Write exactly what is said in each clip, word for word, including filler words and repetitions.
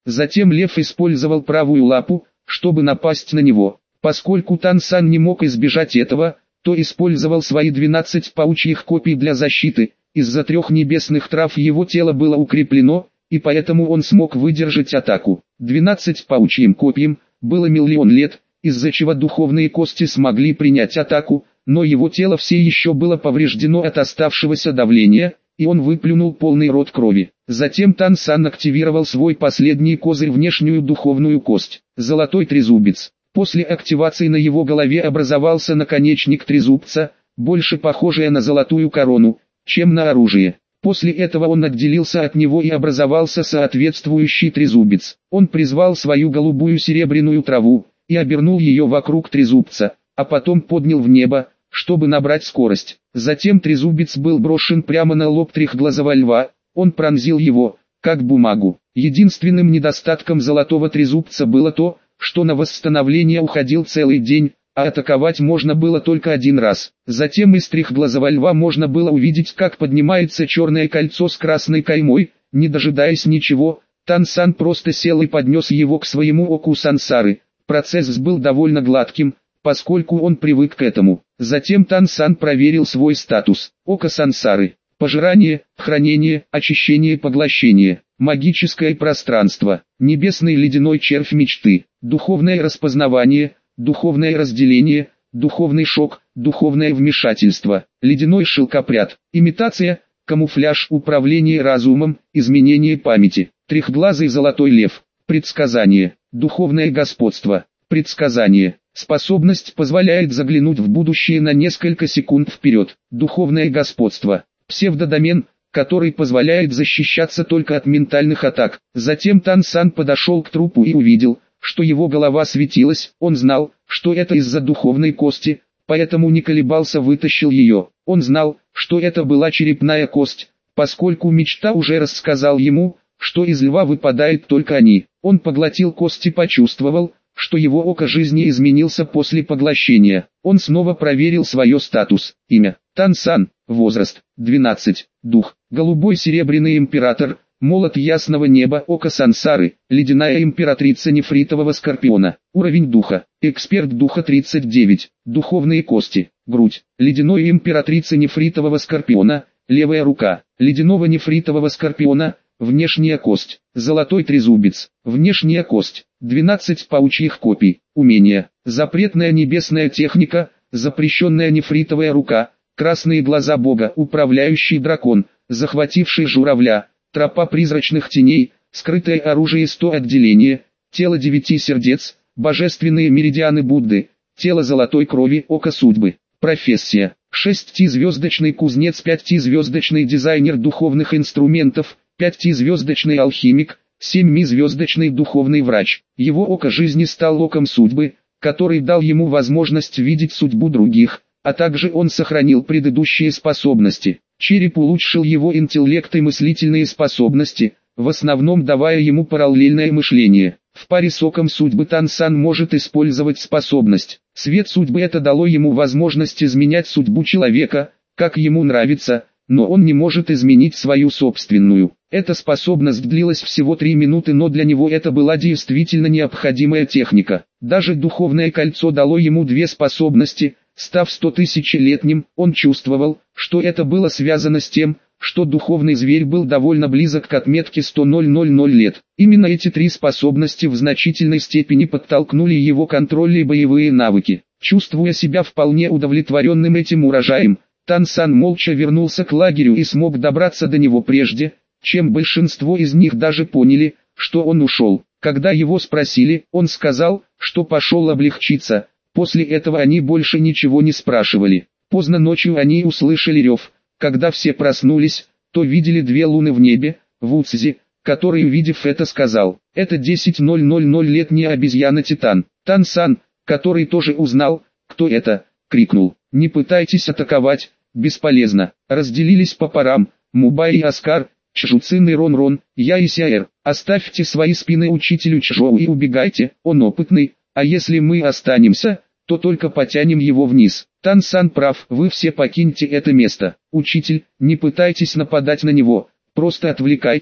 Затем лев использовал правую лапу, чтобы напасть на него. Поскольку Тан Сан не мог избежать этого, то использовал свои двенадцать паучьих копий для защиты. Из-за трех небесных трав его тело было укреплено, и поэтому он смог выдержать атаку. двенадцать паучьим копьям было миллион лет, из-за чего духовные кости смогли принять атаку, но его тело все еще было повреждено от оставшегося давления, и он выплюнул полный рот крови. Затем Тан Сан активировал свой последний козырь, внешнюю духовную кость, золотой трезубец. После активации на его голове образовался наконечник трезубца, больше похожий на золотую корону, чем на оружие. После этого он отделился от него и образовался соответствующий трезубец. Он призвал свою голубую серебряную траву и обернул ее вокруг трезубца, а потом поднял в небо, чтобы набрать скорость. Затем трезубец был брошен прямо на лоб трехглазого льва, он пронзил его, как бумагу. Единственным недостатком золотого трезубца было то, что на восстановление уходил целый день, а атаковать можно было только один раз. Затем из трехглазого льва можно было увидеть, как поднимается черное кольцо с красной каймой. Не дожидаясь ничего, Тан Сан просто сел и поднес его к своему оку сансары. Процесс был довольно гладким, поскольку он привык к этому. Затем Тан Сан проверил свой статус. Око сансары. Пожирание, хранение, очищение, поглощение. Магическое пространство. Небесный ледяной червь мечты. Духовное распознавание. Духовное разделение, духовный шок, духовное вмешательство, ледяной шелкопряд, имитация, камуфляж, управление разумом, изменение памяти, трехглазый золотой лев, предсказание, духовное господство, предсказание, способность позволяет заглянуть в будущее на несколько секунд вперед, духовное господство, псевдодомен, который позволяет защищаться только от ментальных атак. Затем Тан Сан подошел к трупу и увидел, что его голова светилась. Он знал, что это из-за духовной кости, поэтому не колебался, вытащил ее. Он знал, что это была черепная кость, поскольку мечта уже рассказал ему, что из льва выпадают только они. Он поглотил кость и почувствовал, что его око жизни изменился после поглощения. Он снова проверил свое статус. Имя Тан Сан, возраст двенадцать, дух голубой серебряный император. Молот ясного неба, око сансары, ледяная императрица нефритового скорпиона. Уровень духа, эксперт духа тридцать девять, духовные кости, грудь, ледяной императрицы нефритового скорпиона, левая рука, ледяного нефритового скорпиона, внешняя кость, золотой трезубец, внешняя кость, двенадцать паучьих копий, умения, запретная небесная техника, запрещенная нефритовая рука, красные глаза бога, управляющий дракон, захвативший журавля, тропа призрачных теней, скрытое оружие сто отделения, тело девяти сердец, божественные меридианы Будды, тело золотой крови, око судьбы, профессия, шестизвездочный кузнец, пятизвездочный дизайнер духовных инструментов, пятизвездочный алхимик, семизвездочный духовный врач. Его око жизни стал оком судьбы, который дал ему возможность видеть судьбу других, а также он сохранил предыдущие способности. Череп улучшил его интеллект и мыслительные способности, в основном давая ему параллельное мышление. В паре с оком судьбы Тан Сан может использовать способность. Свет судьбы. Это дало ему возможность изменять судьбу человека, как ему нравится, но он не может изменить свою собственную. Эта способность длилась всего три минуты, но для него это была действительно необходимая техника. Даже духовное кольцо дало ему две способности. Став стотысячелетним, он чувствовал, что это было связано с тем, что духовный зверь был довольно близок к отметке сто тысяч лет. Именно эти три способности в значительной степени подтолкнули его контроль и боевые навыки. Чувствуя себя вполне удовлетворенным этим урожаем, Тан Сан молча вернулся к лагерю и смог добраться до него прежде, чем большинство из них даже поняли, что он ушел. Когда его спросили, он сказал, что пошел облегчиться. После этого они больше ничего не спрашивали. Поздно ночью они услышали рев. Когда все проснулись, то видели две луны в небе. Вудзи, который, увидев это, сказал: «Это десять тысяч-летняя обезьяна-титан». Тан Сан, который тоже узнал, кто это, крикнул: «Не пытайтесь атаковать, бесполезно». Разделились по парам: Мубай и Оскар, Чжуцин и Рон-Рон, я и Сяэр. «Оставьте свои спины учителю Чжоу и убегайте, он опытный, а если мы останемся, то только потянем его вниз». Тан Сан прав, вы все покиньте это место. Учитель, не пытайтесь нападать на него, просто отвлекайте,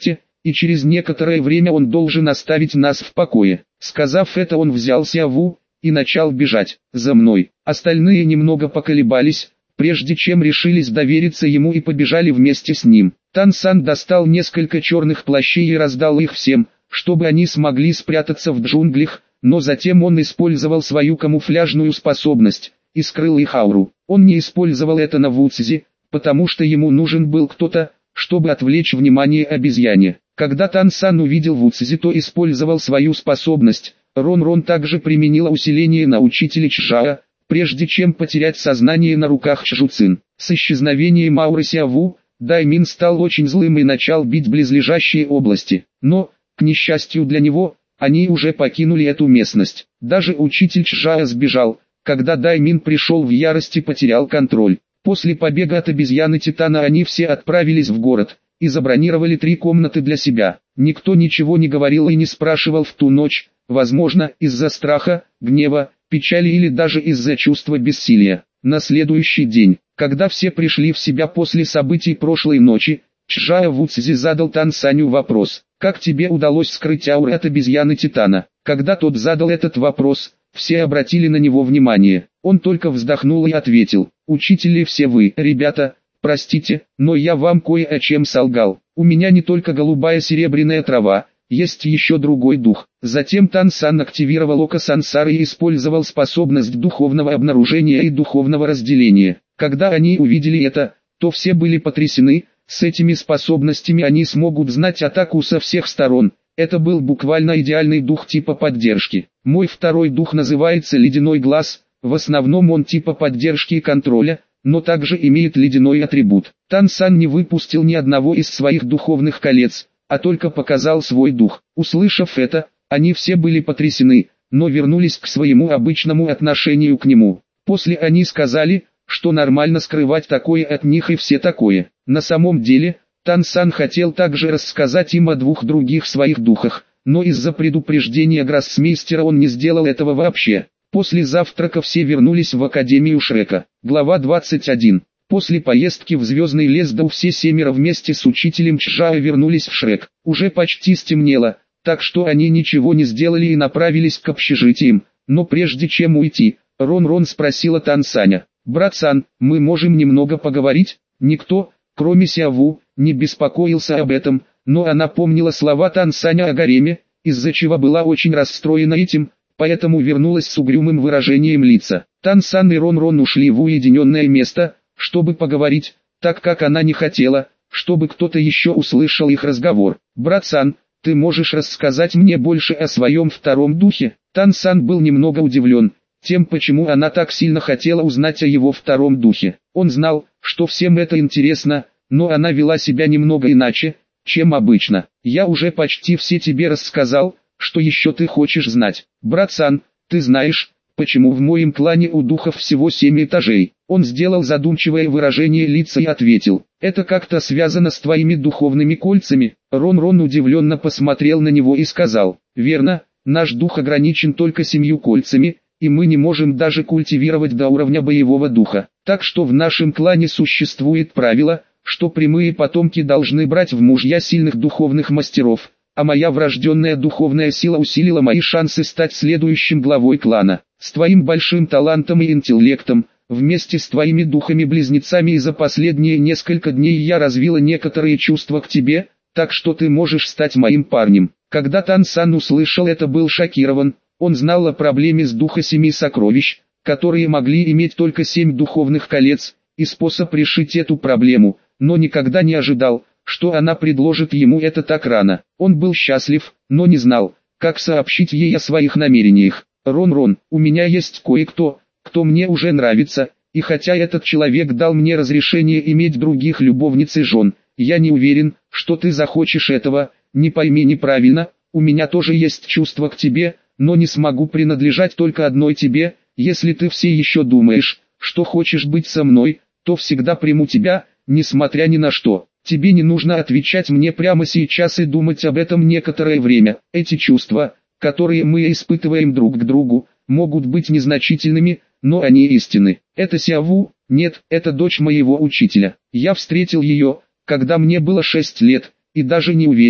и через некоторое время он должен оставить нас в покое. Сказав это, он взял Сяву и начал бежать за мной. Остальные немного поколебались, прежде чем решились довериться ему и побежали вместе с ним. Тан Сан достал несколько черных плащей и раздал их всем, чтобы они смогли спрятаться в джунглях, но затем он использовал свою камуфляжную способность и скрыл их ауру. Он не использовал это на Вуцзи, потому что ему нужен был кто-то, чтобы отвлечь внимание обезьяне. Когда Тан Сан увидел Вуцзи, то использовал свою способность. Рон Рон также применила усиление на учителя Чжао, прежде чем потерять сознание на руках Чжуцин. С исчезновением ауры Сяву, Даймин стал очень злым и начал бить близлежащие области. Но, к несчастью для него, они уже покинули эту местность. Даже учитель Чжао сбежал, когда Даймин пришел в ярость и потерял контроль. После побега от обезьяны Титана они все отправились в город и забронировали три комнаты для себя. Никто ничего не говорил и не спрашивал в ту ночь, возможно, из-за страха, гнева, печали или даже из-за чувства бессилия. На следующий день, когда все пришли в себя после событий прошлой ночи, Чжао Вуцзи задал Тан Саню вопрос: «Как тебе удалось скрыть ауру от обезьяны Титана?» Когда тот задал этот вопрос, все обратили на него внимание. Он только вздохнул и ответил: «Учители все вы, ребята, простите, но я вам кое о чем солгал. У меня не только голубая серебряная трава, есть еще другой дух». Затем Тан Сан активировал око Сансары и использовал способность духовного обнаружения и духовного разделения. Когда они увидели это, то все были потрясены. С этими способностями они смогут знать атаку со всех сторон. Это был буквально идеальный дух типа поддержки. Мой второй дух называется Ледяной Глаз. В основном он типа поддержки и контроля, но также имеет ледяной атрибут. Тан Сан не выпустил ни одного из своих духовных колец, а только показал свой дух. Услышав это, они все были потрясены, но вернулись к своему обычному отношению к нему. После они сказали, что нормально скрывать такое от них и все такое. На самом деле, Тан Сан хотел также рассказать им о двух других своих духах, но из-за предупреждения гроссмейстера он не сделал этого вообще. После завтрака все вернулись в Академию Шрека. Глава двадцать один. После поездки в Звездный лес Дау все семеро вместе с учителем Чжао вернулись в Шрек. Уже почти стемнело, так что они ничего не сделали и направились к общежитиям. Но прежде чем уйти, Рон Рон спросила Тан Саня: «Брат Сан, мы можем немного поговорить?» Никто, кроме Сяву, не беспокоился об этом, но она помнила слова Тан Саня о гареме, из-за чего была очень расстроена этим, поэтому вернулась с угрюмым выражением лица. Тан Сан и Рон Рон ушли в уединенное место, чтобы поговорить, так как она не хотела, чтобы кто-то еще услышал их разговор. «Брат Сан, ты можешь рассказать мне больше о своем втором духе?» Тан Сан был немного удивлен тем, почему она так сильно хотела узнать о его втором духе. Он знал, что всем это интересно, но она вела себя немного иначе, чем обычно. «Я уже почти все тебе рассказал, что еще ты хочешь знать. Брат Сан, ты знаешь, почему в моем клане у духов всего семь этажей?» Он сделал задумчивое выражение лица и ответил: «Это как-то связано с твоими духовными кольцами?» Рон Рон удивленно посмотрел на него и сказал: «Верно, наш дух ограничен только семью кольцами, и мы не можем даже культивировать до уровня боевого духа. Так что в нашем клане существует правило, что прямые потомки должны брать в мужья сильных духовных мастеров, а моя врожденная духовная сила усилила мои шансы стать следующим главой клана. С твоим большим талантом и интеллектом, вместе с твоими духами-близнецами и за последние несколько дней я развила некоторые чувства к тебе, так что ты можешь стать моим парнем». Когда Тан Сан услышал это, был шокирован. Он знал о проблеме с духа семи сокровищ, которые могли иметь только семь духовных колец, и способ решить эту проблему, но никогда не ожидал, что она предложит ему это так рано. Он был счастлив, но не знал, как сообщить ей о своих намерениях. «Рон Рон, у меня есть кое-кто, кто мне уже нравится, и хотя этот человек дал мне разрешение иметь других любовниц и жен, я не уверен, что ты захочешь этого. Не пойми неправильно, у меня тоже есть чувства к тебе, но не смогу принадлежать только одной тебе. Если ты все еще думаешь, что хочешь быть со мной, то всегда приму тебя, несмотря ни на что. Тебе не нужно отвечать мне прямо сейчас и думать об этом некоторое время. Эти чувства, которые мы испытываем друг к другу, могут быть незначительными, но они истинны. Это Сяву? Нет, это дочь моего учителя. Я встретил ее, когда мне было шесть лет, и даже не уверен,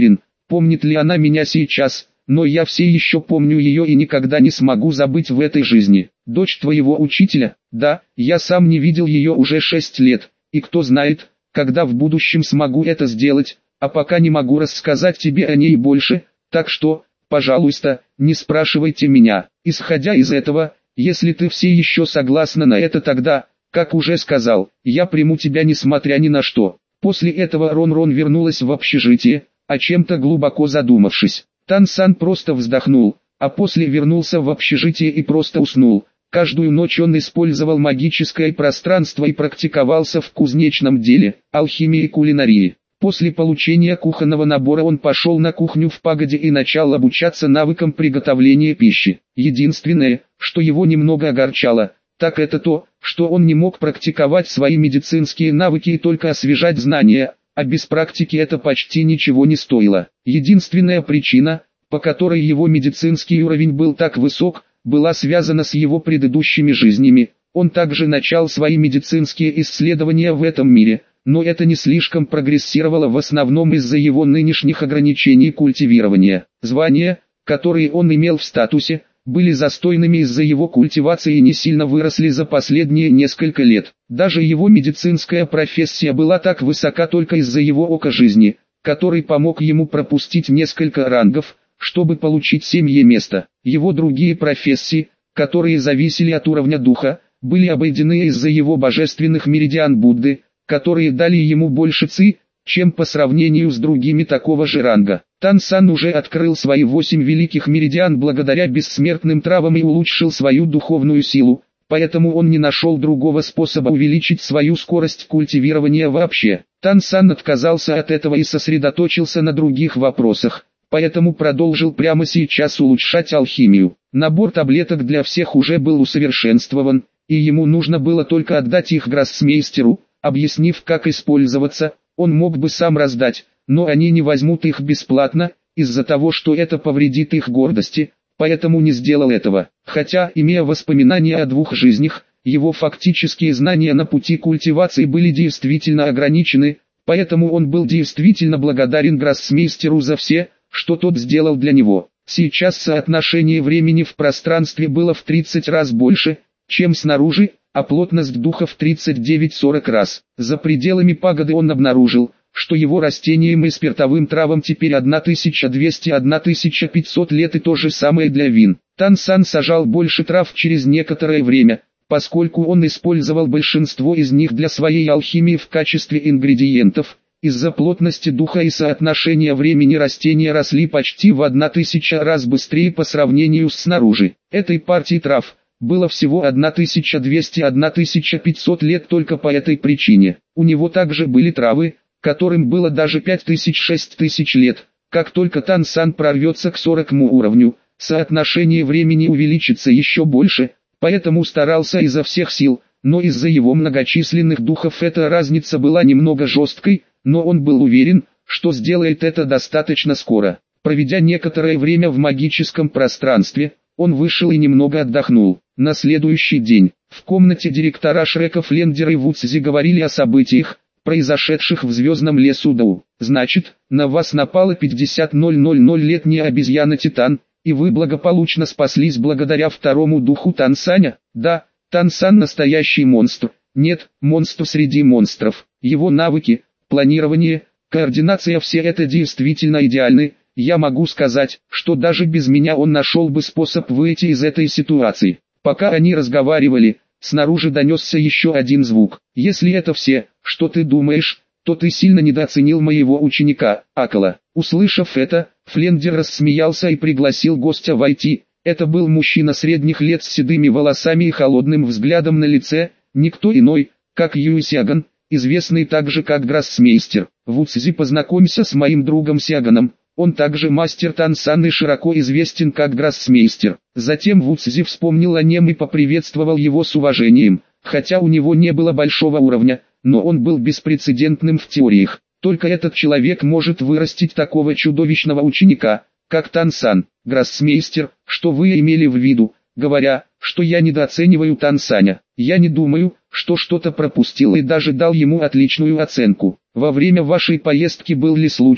помнит ли она меня сейчас, но я все еще помню ее и никогда не смогу забыть в этой жизни. Дочь твоего учителя? Да, я сам не видел ее уже шесть лет, и кто знает, когда в будущем смогу это сделать, а пока не могу рассказать тебе о ней больше, так что, пожалуйста, не спрашивайте меня. Исходя из этого, если ты все еще согласна на это, тогда, как уже сказал, я приму тебя несмотря ни на что. После этого Рон-Рон вернулась в общежитие, о чем-то глубоко задумавшись. Тан-сан просто вздохнул, а после вернулся в общежитие и просто уснул. Каждую ночь он использовал магическое пространство и практиковался в кузнечном деле, алхимии и кулинарии. После получения кухонного набора он пошел на кухню в пагоде и начал обучаться навыкам приготовления пищи. Единственное, что его немного огорчало, так это то, что он не мог практиковать свои медицинские навыки и только освежать знания, а без практики это почти ничего не стоило. Единственная причина, по которой его медицинский уровень был так высок, была связана с его предыдущими жизнями. Он также начал свои медицинские исследования в этом мире, но это не слишком прогрессировало в основном из-за его нынешних ограничений культивирования. Звания, которые он имел в статусе, были застойными из-за его культивации и не сильно выросли за последние несколько лет. Даже его медицинская профессия была так высока только из-за его ока жизни, который помог ему пропустить несколько рангов, чтобы получить семье место. Его другие профессии, которые зависели от уровня духа, были обойдены из-за его божественных меридиан Будды, которые дали ему больше ци, чем по сравнению с другими такого же ранга. Тан-сан уже открыл свои восемь великих меридиан благодаря бессмертным травам и улучшил свою духовную силу, поэтому он не нашел другого способа увеличить свою скорость культивирования вообще. Тан-сан отказался от этого и сосредоточился на других вопросах, поэтому продолжил прямо сейчас улучшать алхимию. Набор таблеток для всех уже был усовершенствован, и ему нужно было только отдать их гроссмейстеру, объяснив, как использоваться. Он мог бы сам раздать, но они не возьмут их бесплатно, из-за того, что это повредит их гордости, поэтому не сделал этого. Хотя, имея воспоминания о двух жизнях, его фактические знания на пути культивации были действительно ограничены, поэтому он был действительно благодарен гроссмейстеру за все, что тот сделал для него. Сейчас соотношение времени в пространстве было в тридцать раз больше, чем снаружи, а плотность духа в тридцать девять-сорок раз. За пределами пагоды он обнаружил, что его растениям и спиртовым травам теперь тысяча двести — тысяча пятьсот лет, и то же самое для вин. Тан-сан сажал больше трав через некоторое время, поскольку он использовал большинство из них для своей алхимии в качестве ингредиентов. Из-за плотности духа и соотношения времени растения росли почти в тысячу раз быстрее по сравнению с снаружи. Этой партии трав было всего тысяча двести — тысяча пятьсот лет только по этой причине. У него также были травы, которым было даже пять тысяч — шесть тысяч лет. Как только Тан-сан прорвется к сорокому уровню, соотношение времени увеличится еще больше, поэтому старался изо всех сил, но из-за его многочисленных духов эта разница была немного жесткой, но он был уверен, что сделает это достаточно скоро. Проведя некоторое время в магическом пространстве, он вышел и немного отдохнул. На следующий день, в комнате директора Шрека Флендера и Вудзи говорили о событиях, произошедших в звездном лесу Дау. Значит, на вас напала пятьдесят летняя обезьяна-титан, и вы благополучно спаслись благодаря второму духу Тан-саня? Да, Тан-сан настоящий монстр. Нет, монстр среди монстров. Его навыки, планирование, координация — все это действительно идеальны. Я могу сказать, что даже без меня он нашел бы способ выйти из этой ситуации. Пока они разговаривали, снаружи донесся еще один звук. Если это все, что ты думаешь, то ты сильно недооценил моего ученика, Акала. Услышав это, Флендер рассмеялся и пригласил гостя войти. Это был мужчина средних лет с седыми волосами и холодным взглядом на лице, никто иной, как Юй Сяган, известный также как Гроссмейстер. Вудзи, познакомься с моим другом Сяганом. Он также мастер Тан-сан и широко известен как Гроссмейстер. Затем Вудзи вспомнил о нем и поприветствовал его с уважением, хотя у него не было большого уровня, но он был беспрецедентным в теориях. Только этот человек может вырастить такого чудовищного ученика, как Тан-сан. Гроссмейстер, что вы имели в виду, говоря, что я недооцениваю Тан-саня? Я не думаю, что что-то пропустил и даже дал ему отличную оценку. Во время вашей поездки был ли случай,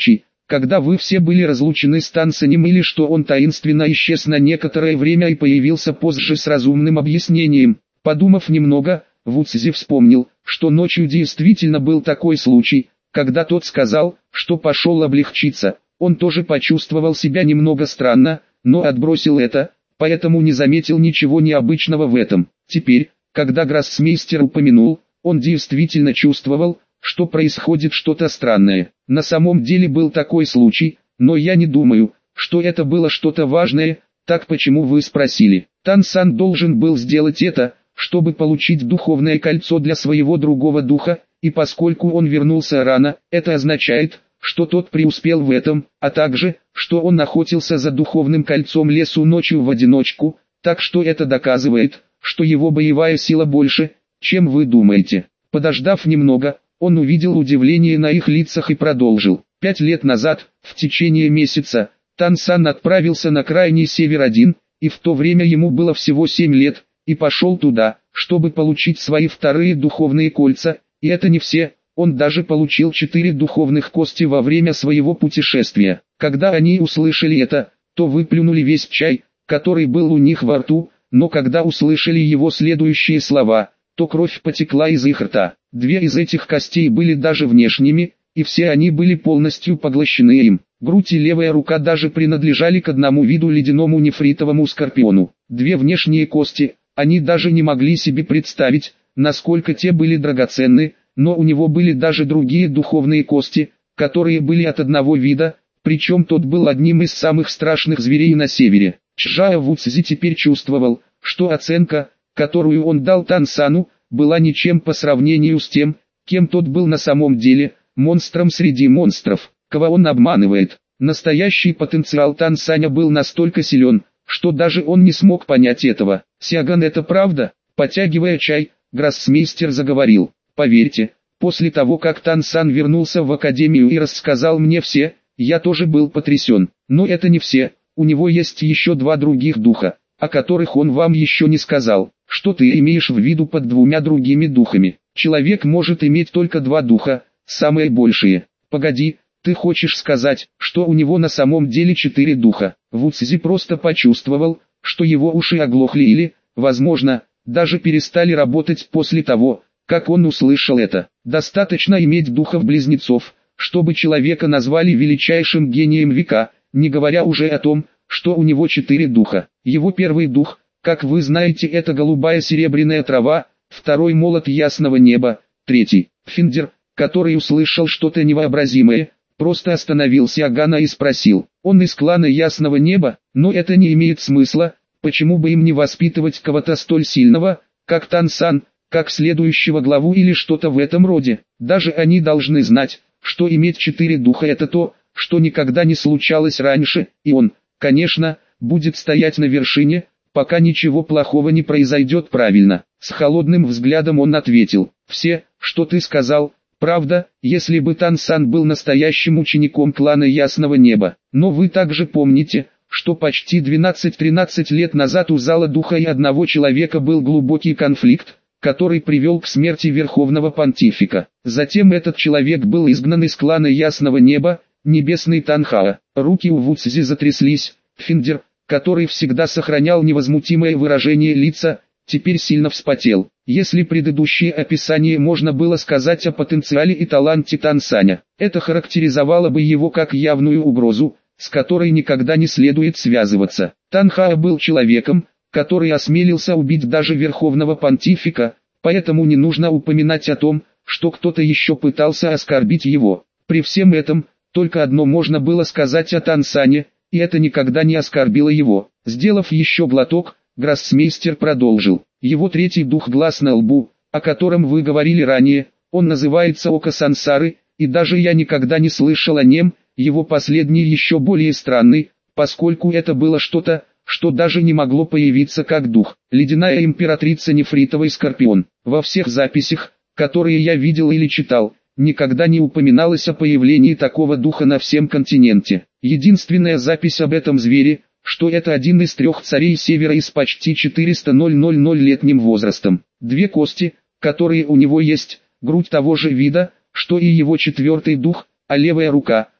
когда вы все были разлучены с Тансанем, или что он таинственно исчез на некоторое время и появился позже с разумным объяснением. Подумав немного, Вуцзи вспомнил, что ночью действительно был такой случай, когда тот сказал, что пошел облегчиться. Он тоже почувствовал себя немного странно, но отбросил это, поэтому не заметил ничего необычного в этом. Теперь, когда гроссмейстер упомянул, он действительно чувствовал, что происходит что-то странное. На самом деле был такой случай, но я не думаю, что это было что-то важное. Так почему вы спросили? Тан-сан должен был сделать это, чтобы получить духовное кольцо для своего другого духа, и поскольку он вернулся рано, это означает, что тот преуспел в этом, а также, что он охотился за духовным кольцом лесу ночью в одиночку, так что это доказывает, что его боевая сила больше, чем вы думаете. Подождав немного, он увидел удивление на их лицах и продолжил. Пять лет назад, в течение месяца, Тан-сан отправился на крайний север один, и в то время ему было всего семь лет, и пошел туда, чтобы получить свои вторые духовные кольца, и это не все, он даже получил четыре духовных кости во время своего путешествия. Когда они услышали это, то выплюнули весь чай, который был у них во рту, но когда услышали его следующие слова, то кровь потекла из их рта. Две из этих костей были даже внешними, и все они были полностью поглощены им. Грудь и левая рука даже принадлежали к одному виду ледяному нефритовому скорпиону. Две внешние кости, они даже не могли себе представить, насколько те были драгоценны, но у него были даже другие духовные кости, которые были от одного вида, причем тот был одним из самых страшных зверей на севере. Чжао Вуцзи теперь чувствовал, что оценка, которую он дал Тан-сану, была ничем по сравнению с тем, кем тот был на самом деле, монстром среди монстров, кого он обманывает. Настоящий потенциал Тан-саня был настолько силен, что даже он не смог понять этого. «Сяган, это правда?» Потягивая чай, гроссмейстер заговорил. «Поверьте, после того как Тан-сан вернулся в академию и рассказал мне все, я тоже был потрясен. Но это не все, у него есть еще два других духа, о которых он вам еще не сказал. Что ты имеешь в виду под двумя другими духами? Человек может иметь только два духа, самые большие. Погоди, ты хочешь сказать, что у него на самом деле четыре духа?» Вуцзи просто почувствовал, что его уши оглохли или, возможно, даже перестали работать после того, как он услышал это. Достаточно иметь духов-близнецов, чтобы человека назвали величайшим гением века, не говоря уже о том, что у него четыре духа. Его первый дух, как вы знаете, это голубая серебряная трава, второй молот ясного неба, третий Финдер, который услышал что-то невообразимое, просто остановился Агана и спросил: «Он из клана ясного неба? Но это не имеет смысла, почему бы им не воспитывать кого-то столь сильного, как Тан-сан, как следующего главу или что-то в этом роде? Даже они должны знать, что иметь четыре духа — это то, что никогда не случалось раньше, и он, конечно, будет стоять на вершине, пока ничего плохого не произойдет правильно». С холодным взглядом он ответил: «Все, что ты сказал, правда, если бы Тан-сан был настоящим учеником клана Ясного Неба. Но вы также помните, что почти двенадцать-тринадцать лет назад у Зала Духа и одного человека был глубокий конфликт, который привел к смерти Верховного Понтифика. Затем этот человек был изгнан из клана Ясного Неба, Небесный Танхаа». Руки у Вуцзи затряслись. Финдер, который всегда сохранял невозмутимое выражение лица, теперь сильно вспотел. Если предыдущее описание можно было сказать о потенциале и таланте Тан-саня, это характеризовало бы его как явную угрозу, с которой никогда не следует связываться. Танхаа был человеком, который осмелился убить даже Верховного Понтифика, поэтому не нужно упоминать о том, что кто-то еще пытался оскорбить его. При всем этом, только одно можно было сказать о Тан-сане, и это никогда не оскорбило его. Сделав еще глоток, гроссмейстер продолжил: «Его третий дух — глаз на лбу, о котором вы говорили ранее, он называется Око Сансары, и даже я никогда не слышал о нем. Его последний еще более странный, поскольку это было что-то, что даже не могло появиться как дух. Ледяная императрица Нефритовый Скорпион. Во всех записях, которые я видел или читал, никогда не упоминалось о появлении такого духа на всем континенте. Единственная запись об этом звере, что это один из трех царей Севера и с почти четырёхсот летним возрастом. Две кости, которые у него есть, грудь того же вида, что и его четвертый дух, а левая рука,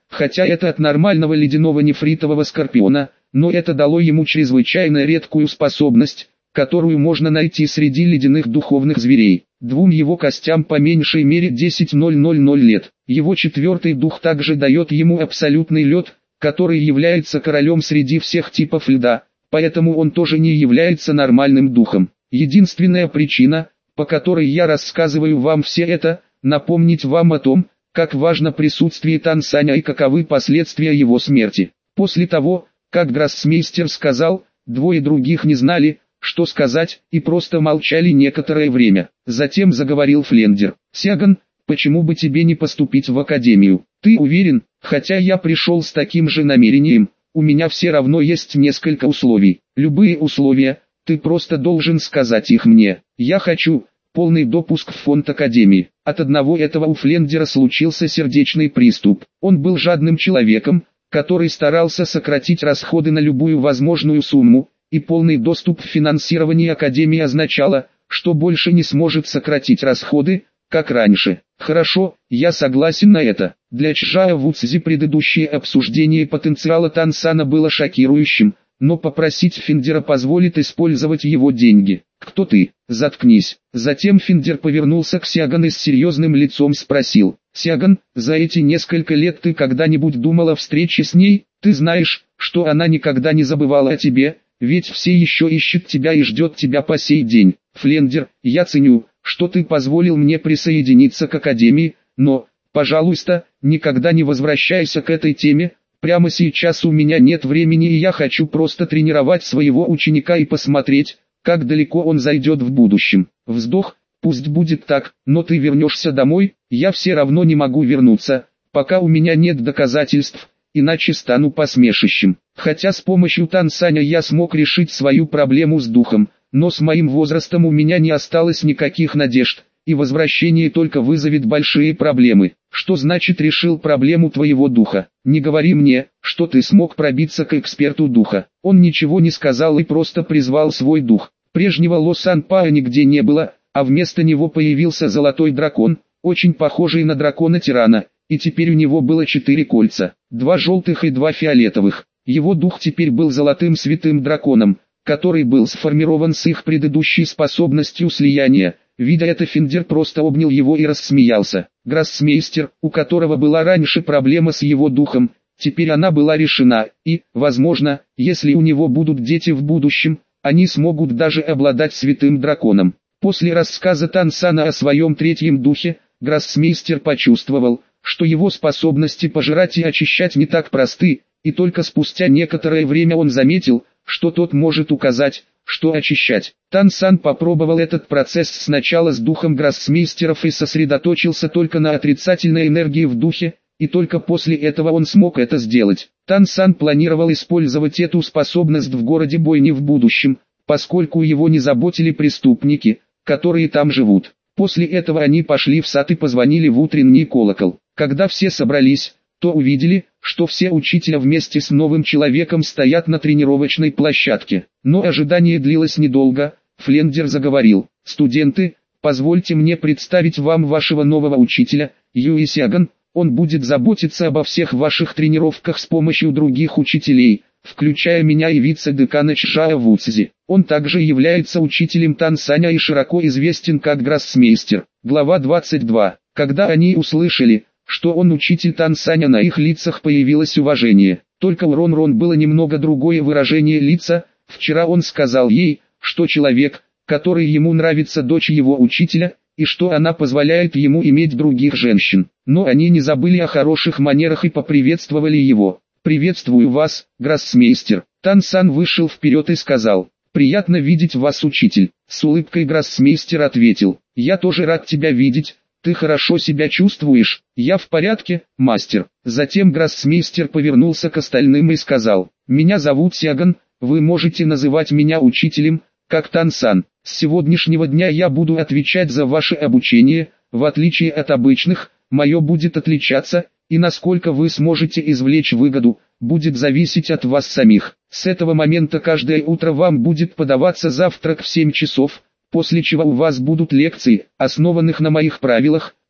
хотя это от нормального ледяного нефритового скорпиона, но это дало ему чрезвычайно редкую способность, которую можно найти среди ледяных духовных зверей. Двум его костям по меньшей мере десять тысяч лет. Его четвертый дух также дает ему абсолютный лед, который является королем среди всех типов льда, поэтому он тоже не является нормальным духом. Единственная причина, по которой я рассказываю вам все это, напомнить вам о том, как важно присутствие Тансаня и каковы последствия его смерти. После того, как гроссмейстер сказал, двое других не знали, что сказать, и просто молчали некоторое время. Затем заговорил Флендер. «Сяган, почему бы тебе не поступить в академию? Ты уверен, хотя я пришел с таким же намерением, у меня все равно есть несколько условий. Любые условия, ты просто должен сказать их мне. Я хочу полный допуск в фонд академии». От одного этого у Флендера случился сердечный приступ. Он был жадным человеком, который старался сократить расходы на любую возможную сумму, и полный доступ в финансирование академии означало, что больше не сможет сократить расходы, как раньше. Хорошо, я согласен на это. Для Чжая Вуцзи предыдущее обсуждение потенциала Тансана было шокирующим, но попросить Финдера позволит использовать его деньги. «Кто ты? Заткнись». Затем Финдер повернулся к Сяган и с серьезным лицом спросил. «Сяган, за эти несколько лет ты когда-нибудь думал о встрече с ней? Ты знаешь, что она никогда не забывала о тебе, ведь все еще ищут тебя и ждет тебя по сей день». «Флендер, я ценю, что ты позволил мне присоединиться к академии, но, пожалуйста, никогда не возвращайся к этой теме. Прямо сейчас у меня нет времени и я хочу просто тренировать своего ученика и посмотреть, как далеко он зайдет в будущем». Вздох. «Пусть будет так, но ты вернешься домой, я все равно не могу вернуться, пока у меня нет доказательств, иначе стану посмешищем. Хотя с помощью Тансаня я смог решить свою проблему с духом, но с моим возрастом у меня не осталось никаких надежд, и возвращение только вызовет большие проблемы». «Что значит решил проблему твоего духа? Не говори мне, что ты смог пробиться к эксперту духа». Он ничего не сказал и просто призвал свой дух. Прежнего Ло Санпая нигде не было, а вместо него появился золотой дракон, очень похожий на дракона-тирана, и теперь у него было четыре кольца, два желтых и два фиолетовых. Его дух теперь был золотым святым драконом, который был сформирован с их предыдущей способностью слияния. Видя это, Финдер просто обнял его и рассмеялся. Гроссмейстер, у которого была раньше проблема с его духом, теперь она была решена, и, возможно, если у него будут дети в будущем, они смогут даже обладать святым драконом. После рассказа Тансана о своем третьем духе, гроссмейстер почувствовал, что его способности пожирать и очищать не так просты, и только спустя некоторое время он заметил, что тот может указать, что очищать. Тансан попробовал этот процесс сначала с духом гроссмейстеров и сосредоточился только на отрицательной энергии в духе, и только после этого он смог это сделать. Тансан планировал использовать эту способность в городе Бойни в будущем, поскольку его не заботили преступники, которые там живут. После этого они пошли в сад и позвонили в утренний колокол. Когда все собрались, то увидели, что все учителя вместе с новым человеком стоят на тренировочной площадке. Но ожидание длилось недолго. Флендер заговорил. «Студенты, позвольте мне представить вам вашего нового учителя, Юи Сяган. Он будет заботиться обо всех ваших тренировках с помощью других учителей, включая меня и вице-декана Чжая Вуцзи. Он также является учителем Тансаня и широко известен как гроссмейстер». Глава двадцать два. Когда они услышали, что он учитель Тансаня, на их лицах появилось уважение. Только у Рон-Рон было немного другое выражение лица. Вчера он сказал ей, что человек, который ему нравится, дочь его учителя, и что она позволяет ему иметь других женщин. Но они не забыли о хороших манерах и поприветствовали его. «Приветствую вас, гроссмейстер». Тансан вышел вперед и сказал: «Приятно видеть вас, учитель». С улыбкой гроссмейстер ответил: «Я тоже рад тебя видеть. Ты хорошо себя чувствуешь?» «Я в порядке, мастер». Затем гроссмейстер повернулся к остальным и сказал: «Меня зовут Сяган, вы можете называть меня учителем, как Тансан. С сегодняшнего дня я буду отвечать за ваше обучение, в отличие от обычных, мое будет отличаться, и насколько вы сможете извлечь выгоду, будет зависеть от вас самих. С этого момента каждое утро вам будет подаваться завтрак в семь часов, после чего у вас будут лекции, основанных на моих правилах,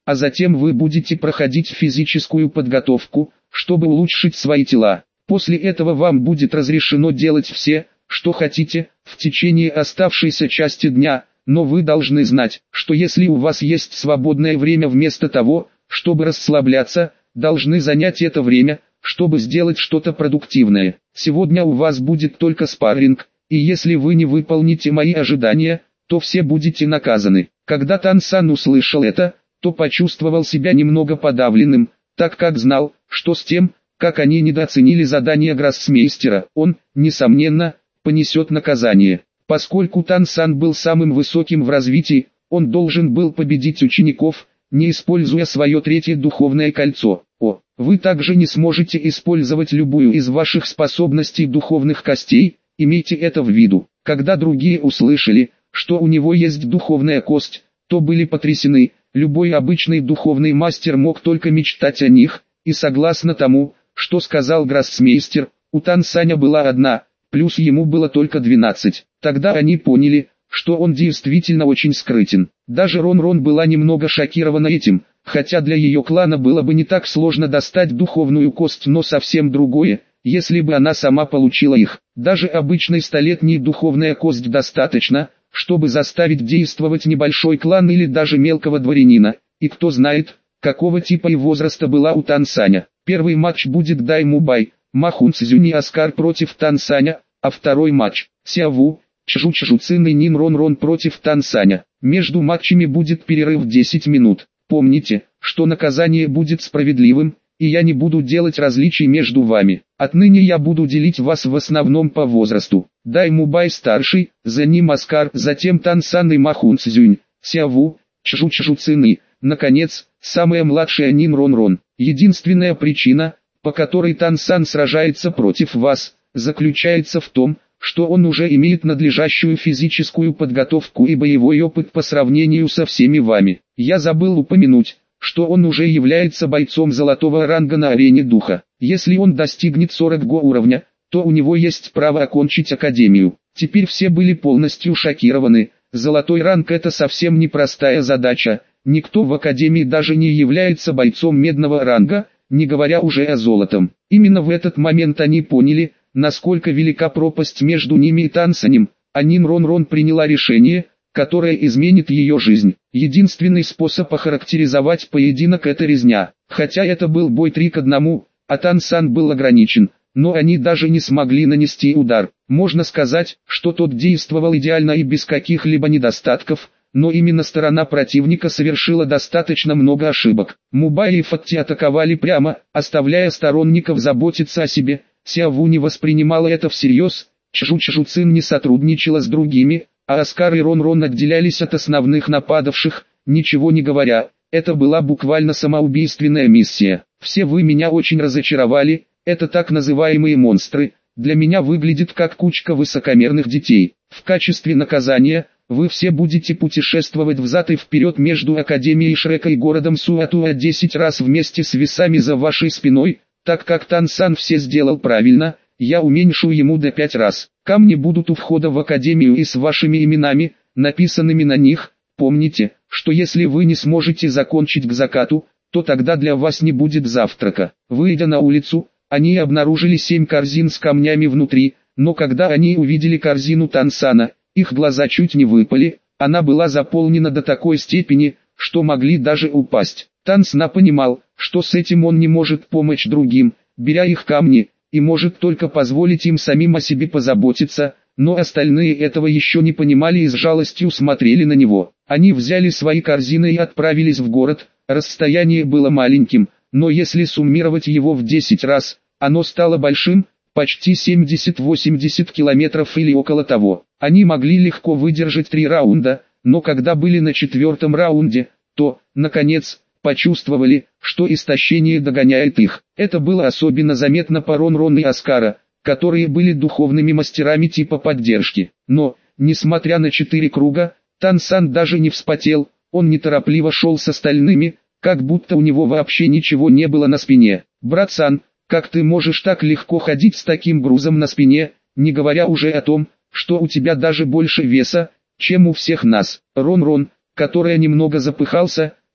а затем вы будете проходить физическую подготовку, чтобы улучшить свои тела. После этого вам будет разрешено делать все, что хотите, в течение оставшейся части дня, но вы должны знать, что если у вас есть свободное время вместо того, чтобы расслабляться, должны занять это время, чтобы сделать что-то продуктивное. Сегодня у вас будет только спарринг, и если вы не выполните мои ожидания, то все будете наказаны. Когда Тан Сан услышал это, то почувствовал себя немного подавленным, так как знал, что с тем, как они недооценили задание гроссмейстера, он, несомненно, понесет наказание. Поскольку Тан Сан был самым высоким в развитии, он должен был победить учеников, не используя свое третье духовное кольцо. О, вы также не сможете использовать любую из ваших способностей духовных костей, имейте это в виду. Когда другие услышали, что у него есть духовная кость, то были потрясены. Любой обычный духовный мастер мог только мечтать о них, и согласно тому, что сказал гроссмейстер, у Тан Саня была одна, плюс ему было только двенадцать. Тогда они поняли, что он действительно очень скрытен. Даже Рон-Рон была немного шокирована этим, хотя для ее клана было бы не так сложно достать духовную кость, но совсем другое, если бы она сама получила их. Даже обычной столетней духовная кость достаточно, чтобы заставить действовать небольшой клан или даже мелкого дворянина, и кто знает, какого типа и возраста была у Тан Саня. Первый матч будет Дай Мубай, Ма Хун Цзюнь и Оскар против Тан Саня, а второй матч – Сяову, Чжу Чжу Цин и Нин Рон Рон против Тан Саня. Между матчами будет перерыв десять минут. Помните, что наказание будет справедливым, и я не буду делать различий между вами. Отныне я буду делить вас в основном по возрасту. Дай Мубай старший, за ним Оскар, затем Тан Сан и Ма Хун Цзюнь, Сяову, Чжу Чжу Цин и, наконец, самая младшая Нин Рон Рон. Единственная причина, по которой Тан Сан сражается против вас, заключается в том, что он уже имеет надлежащую физическую подготовку и боевой опыт по сравнению со всеми вами. Я забыл упомянуть, что он уже является бойцом золотого ранга на арене духа. Если он достигнет сорок го уровня, то у него есть право окончить академию. Теперь все были полностью шокированы. Золотой ранг — это совсем непростая задача. Никто в академии даже не является бойцом медного ранга, не говоря уже о золотом. Именно в этот момент они поняли, насколько велика пропасть между ними и Тан Санем, а Нин Рон Рон приняла решение, которое изменит ее жизнь. Единственный способ охарактеризовать поединок — это резня. Хотя это был бой три к одному, а Тан Сан был ограничен, но они даже не смогли нанести удар. Можно сказать, что тот действовал идеально и без каких-либо недостатков, но именно сторона противника совершила достаточно много ошибок. Мубай и Фатти атаковали прямо, оставляя сторонников заботиться о себе. Сяову не воспринимала это всерьез, Чжу Чжу Цин не сотрудничала с другими, а Оскар и Рон Рон отделялись от основных нападавших, ничего не говоря. Это была буквально самоубийственная миссия. Все вы меня очень разочаровали, это так называемые монстры, для меня выглядит как кучка высокомерных детей. В качестве наказания, вы все будете путешествовать взад и вперед между Академией Шрека и городом Суатуа десять раз вместе с весами за вашей спиной. Так как Тан Сан все сделал правильно, я уменьшу ему до пять раз. Камни будут у входа в академию и с вашими именами, написанными на них. Помните, что если вы не сможете закончить к закату, то тогда для вас не будет завтрака. Выйдя на улицу, они обнаружили семь корзин с камнями внутри, но когда они увидели корзину Тан Сана, их глаза чуть не выпали, она была заполнена до такой степени, что могли даже упасть. Тан Сна понимал, что с этим он не может помочь другим, беря их камни, и может только позволить им самим о себе позаботиться, но остальные этого еще не понимали и с жалостью смотрели на него. Они взяли свои корзины и отправились в город. Расстояние было маленьким, но если суммировать его в десять раз, оно стало большим, почти семьдесят-восемьдесят километров или около того. Они могли легко выдержать три раунда, но когда были на четвертом раунде, то, наконец, почувствовали, что истощение догоняет их. Это было особенно заметно по Рон Рон и Оскара, которые были духовными мастерами типа поддержки. Но, несмотря на четыре круга, Тан Сан даже не вспотел, он неторопливо шел с остальными, как будто у него вообще ничего не было на спине. «Брат Сан, как ты можешь так легко ходить с таким грузом на спине, не говоря уже о том, что у тебя даже больше веса, чем у всех нас?» Рон Рон, который немного запыхался,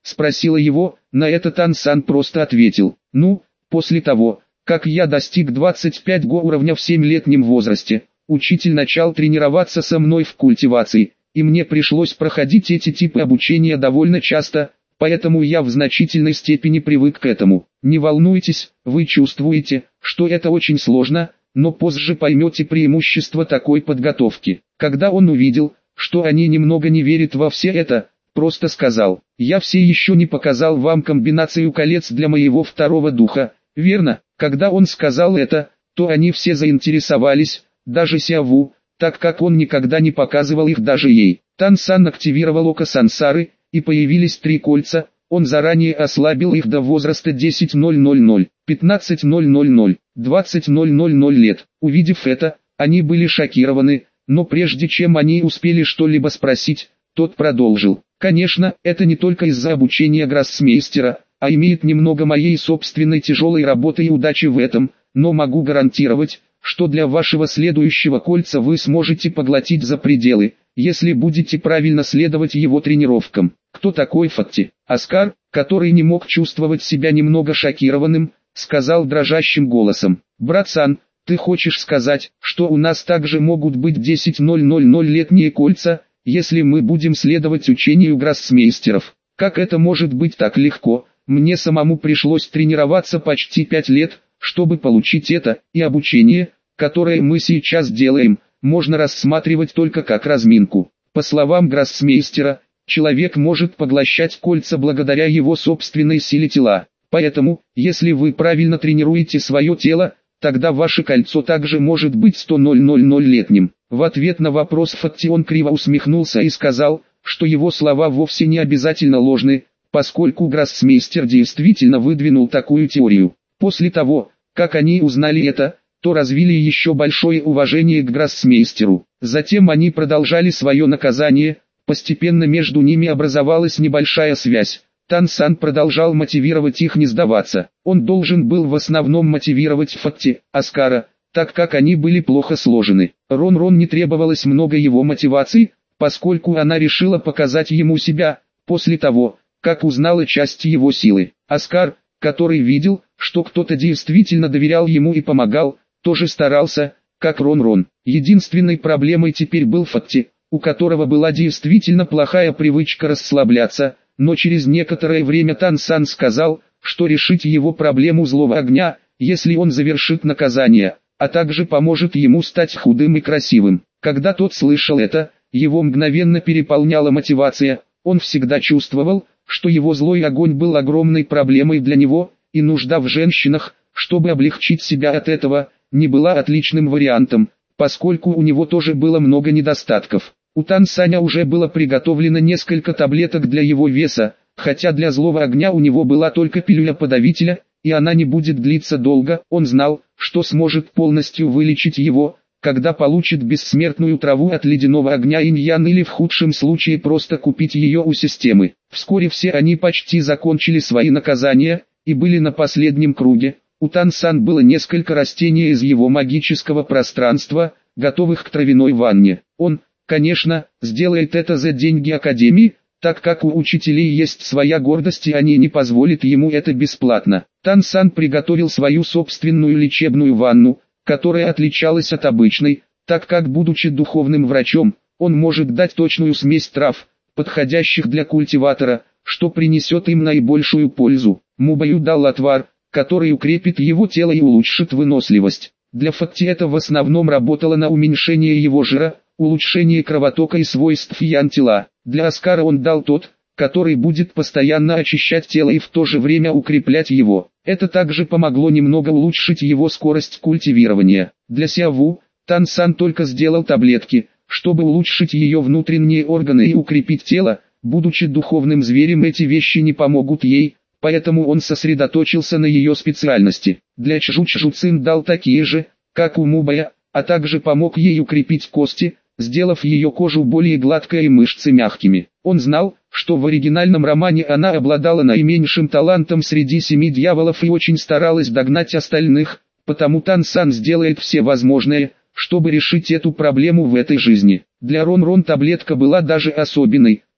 спросила его. На это Тан-сан просто ответил: ну, после того, как я достиг двадцати пяти го уровня в семилетнем возрасте, учитель начал тренироваться со мной в культивации, и мне пришлось проходить эти типы обучения довольно часто, поэтому я в значительной степени привык к этому. Не волнуйтесь, вы чувствуете, что это очень сложно, но позже поймете преимущество такой подготовки. Когда он увидел, что они немного не верят во все это, просто сказал: я все еще не показал вам комбинацию колец для моего второго духа, верно? Когда он сказал это, то они все заинтересовались, даже Сяову, так как он никогда не показывал их даже ей. Тан-сан активировал око сансары, и появились три кольца. Он заранее ослабил их до возраста десять ноль-ноль-ноль, пятнадцать ноль-ноль-ноль, двадцать ноль-ноль-ноль лет. Увидев это, они были шокированы, но прежде чем они успели что-либо спросить, тот продолжил: конечно, это не только из-за обучения гроссмейстера, а имеет немного моей собственной тяжелой работы и удачи в этом, но могу гарантировать, что для вашего следующего кольца вы сможете поглотить за пределы, если будете правильно следовать его тренировкам. Кто такой Фатти? Оскар, который не мог чувствовать себя немного шокированным, сказал дрожащим голосом: братсан, ты хочешь сказать, что у нас также могут быть десять ноль-ноль-ноль-летние кольца, если мы будем следовать учению гроссмейстеров? Как это может быть так легко? Мне самому пришлось тренироваться почти пять лет, чтобы получить это, и обучение, которое мы сейчас делаем, можно рассматривать только как разминку. По словам гроссмейстера, человек может поглощать кольца благодаря его собственной силе тела. Поэтому, если вы правильно тренируете свое тело, тогда ваше кольцо также может быть сто ноль-ноль-ноль-летним. В ответ на вопрос Фатти он криво усмехнулся и сказал, что его слова вовсе не обязательно ложны, поскольку гроссмейстер действительно выдвинул такую теорию. После того, как они узнали это, то развили еще большое уважение к гроссмейстеру. Затем они продолжали свое наказание, постепенно между ними образовалась небольшая связь. Тан-сан продолжал мотивировать их не сдаваться. Он должен был в основном мотивировать Фатти, Оскара, так как они были плохо сложены. Рон-Рон не требовалось много его мотивации, поскольку она решила показать ему себя, после того, как узнала часть его силы. Оскар, который видел, что кто-то действительно доверял ему и помогал, тоже старался, как Рон-Рон. Единственной проблемой теперь был Фатти, у которого была действительно плохая привычка расслабляться, но через некоторое время Тан-сан сказал, что решить его проблему злого огня, если он завершит наказание, а также поможет ему стать худым и красивым. Когда тот слышал это, его мгновенно переполняла мотивация. Он всегда чувствовал, что его злой огонь был огромной проблемой для него, и нужда в женщинах, чтобы облегчить себя от этого, не была отличным вариантом, поскольку у него тоже было много недостатков. У Тан-саня уже было приготовлено несколько таблеток для его веса, хотя для злого огня у него была только пилюля подавителя, и она не будет длиться долго. Он знал, что сможет полностью вылечить его, когда получит бессмертную траву от ледяного огня инь-ян или в худшем случае просто купить ее у системы. Вскоре все они почти закончили свои наказания, и были на последнем круге. У Тан-сан было несколько растений из его магического пространства, готовых к травяной ванне. Он, конечно, сделает это за деньги Академии, так как у учителей есть своя гордость и они не позволят ему это бесплатно. Тан-сан приготовил свою собственную лечебную ванну, которая отличалась от обычной, так как, будучи духовным врачом, он может дать точную смесь трав, подходящих для культиватора, что принесет им наибольшую пользу. Мубаю дал отвар, который укрепит его тело и улучшит выносливость. Для Фатти это в основном работало на уменьшение его жира, улучшение кровотока и свойств ян тела. Для Оскара он дал тот, который будет постоянно очищать тело и в то же время укреплять его. Это также помогло немного улучшить его скорость культивирования. Для Сяову, Тан-сан только сделал таблетки, чтобы улучшить ее внутренние органы и укрепить тело. Будучи духовным зверем, эти вещи не помогут ей, поэтому он сосредоточился на ее специальности. Для Чжу-Чжу Цин дал такие же, как у Мубая, а также помог ей укрепить кости, сделав ее кожу более гладкой и мышцы мягкими. Он знал, что в оригинальном романе она обладала наименьшим талантом среди семи дьяволов и очень старалась догнать остальных, потому Тан-сан сделает все возможное, чтобы решить эту проблему в этой жизни. Для Рон-Рон таблетка была даже особенной,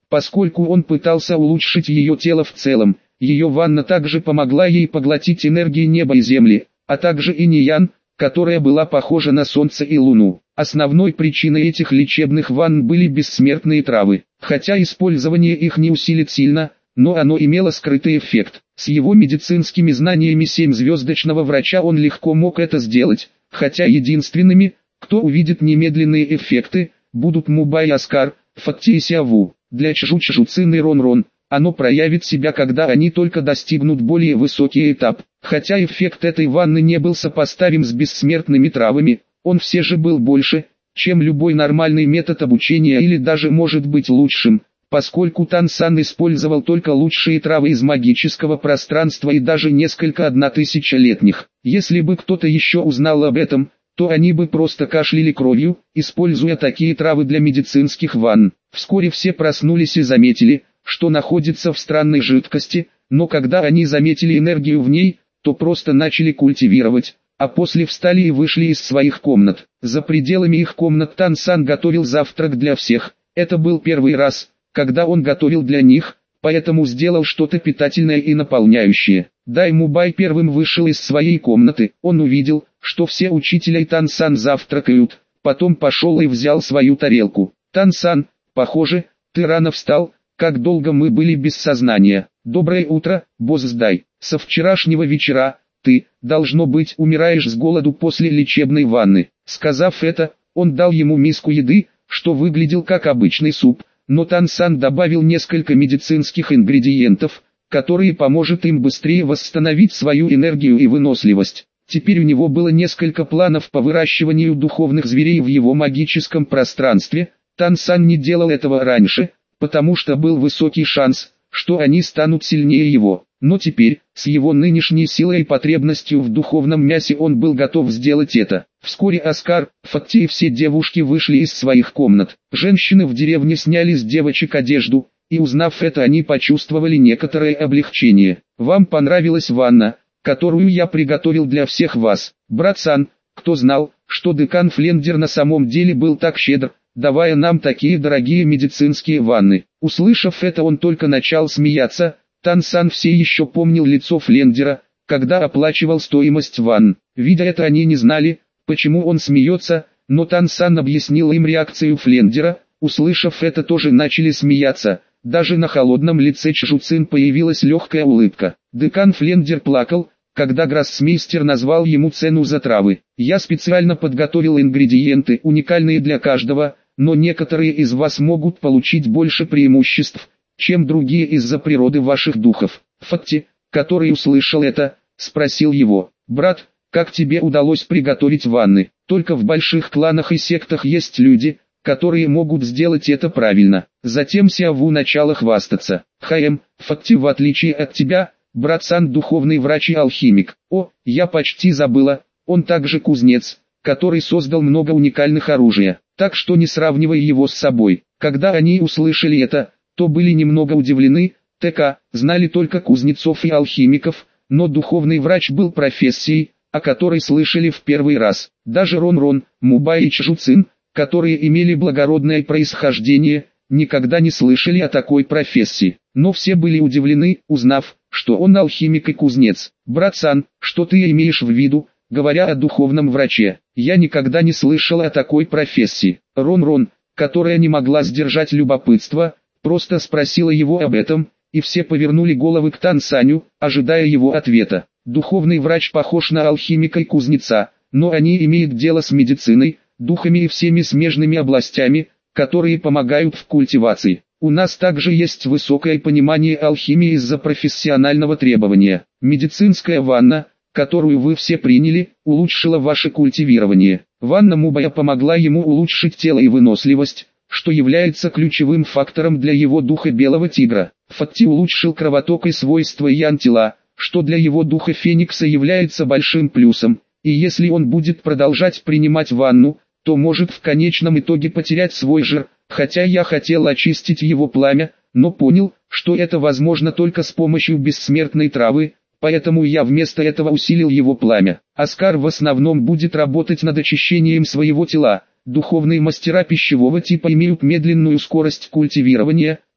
Поскольку он пытался улучшить ее тело в целом, ее ванна также помогла ей поглотить энергии неба и земли, а также инь-ян, которая была похожа на солнце и луну. Основной причиной этих лечебных ванн были бессмертные травы. Хотя использование их не усилит сильно, но оно имело скрытый эффект. С его медицинскими знаниями семизвездочного врача он легко мог это сделать, хотя единственными, кто увидит немедленные эффекты, будут Мубай и Оскар, Фатти и Сиаву. Для Чжу-Чжуцин и Рон-Рон оно проявит себя, когда они только достигнут более высокий этап. Хотя эффект этой ванны не был сопоставим с бессмертными травами, он все же был больше, чем любой нормальный метод обучения или даже может быть лучшим, поскольку Тан Сан использовал только лучшие травы из магического пространства и даже несколько однотысячелетних. Если бы кто-то еще узнал об этом, то они бы просто кашляли кровью, используя такие травы для медицинских ванн. Вскоре все проснулись и заметили, что находится в странной жидкости, но когда они заметили энергию в ней, то просто начали культивировать, а после встали и вышли из своих комнат. За пределами их комнат Тан Сан готовил завтрак для всех. Это был первый раз, когда он готовил для них, поэтому сделал что-то питательное и наполняющее. Дай Мубай первым вышел из своей комнаты. Он увидел, что все учителя и Тан Сан завтракают, потом пошел и взял свою тарелку. Тан Сан, похоже, ты рано встал, как долго мы были без сознания. Доброе утро, босс Дай. Со вчерашнего вечера, ты, должно быть, умираешь с голоду после лечебной ванны. Сказав это, он дал ему миску еды, что выглядел как обычный суп, но Тан Сан добавил несколько медицинских ингредиентов, которые поможет им быстрее восстановить свою энергию и выносливость. Теперь у него было несколько планов по выращиванию духовных зверей в его магическом пространстве. Тан Сан не делал этого раньше, потому что был высокий шанс, что они станут сильнее его. Но теперь, с его нынешней силой и потребностью в духовном мясе, он был готов сделать это. Вскоре Оскар, Фатти и все девушки вышли из своих комнат. Женщины в деревне сняли с девочек одежду, и узнав это, они почувствовали некоторое облегчение. Вам понравилась ванна, которую я приготовил для всех вас. Брат Сан, кто знал, что декан Флендер на самом деле был так щедр, давая нам такие дорогие медицинские ванны. Услышав это, он только начал смеяться. Тан Сан все еще помнил лицо Флендера, когда оплачивал стоимость ванн. Видя это, они не знали, почему он смеется, но Тан Сан объяснил им реакцию Флендера. Услышав это, тоже начали смеяться. Даже на холодном лице Чжуцин появилась легкая улыбка. Декан Флендер плакал, когда гроссмейстер назвал ему цену за травы. Я специально подготовил ингредиенты, уникальные для каждого, но некоторые из вас могут получить больше преимуществ, чем другие из-за природы ваших духов. Фатти, который услышал это, спросил его: брат, как тебе удалось приготовить ванны? Только в больших кланах и сектах есть люди, которые могут сделать это правильно. Затем Сиаву начала хвастаться. Хаем, Фатти, в отличие от тебя, брат Сан духовный врач и алхимик. О, я почти забыла, он также кузнец, который создал много уникальных оружия, так что не сравнивай его с собой. Когда они услышали это, то были немного удивлены. ТК знали только кузнецов и алхимиков, но духовный врач был профессией, о которой слышали в первый раз. Даже Рон-Рон, Мубай и Чжуцин, которые имели благородное происхождение, никогда не слышали о такой профессии. Но все были удивлены, узнав, что он алхимик и кузнец. Брат Сан, что ты имеешь в виду, говоря о духовном враче? Я никогда не слышал о такой профессии. Рон-Рон, которая не могла сдержать любопытство, просто спросила его об этом, и все повернули головы к Тан Саню, ожидая его ответа. Духовный врач похож на алхимика и кузнеца, но они имеют дело с медициной, духами и всеми смежными областями, которые помогают в культивации. У нас также есть высокое понимание алхимии из-за профессионального требования. Медицинская ванна, которую вы все приняли, улучшила ваше культивирование. Ванна Мубая помогла ему улучшить тело и выносливость, что является ключевым фактором для его духа белого тигра. Фатти улучшил кровоток и свойства ян-тела, что для его духа феникса является большим плюсом, и если он будет продолжать принимать ванну, то может в конечном итоге потерять свой жир, хотя я хотел очистить его пламя, но понял, что это возможно только с помощью бессмертной травы, поэтому я вместо этого усилил его пламя. Оскар в основном будет работать над очищением своего тела. Духовные мастера пищевого типа имеют медленную скорость культивирования,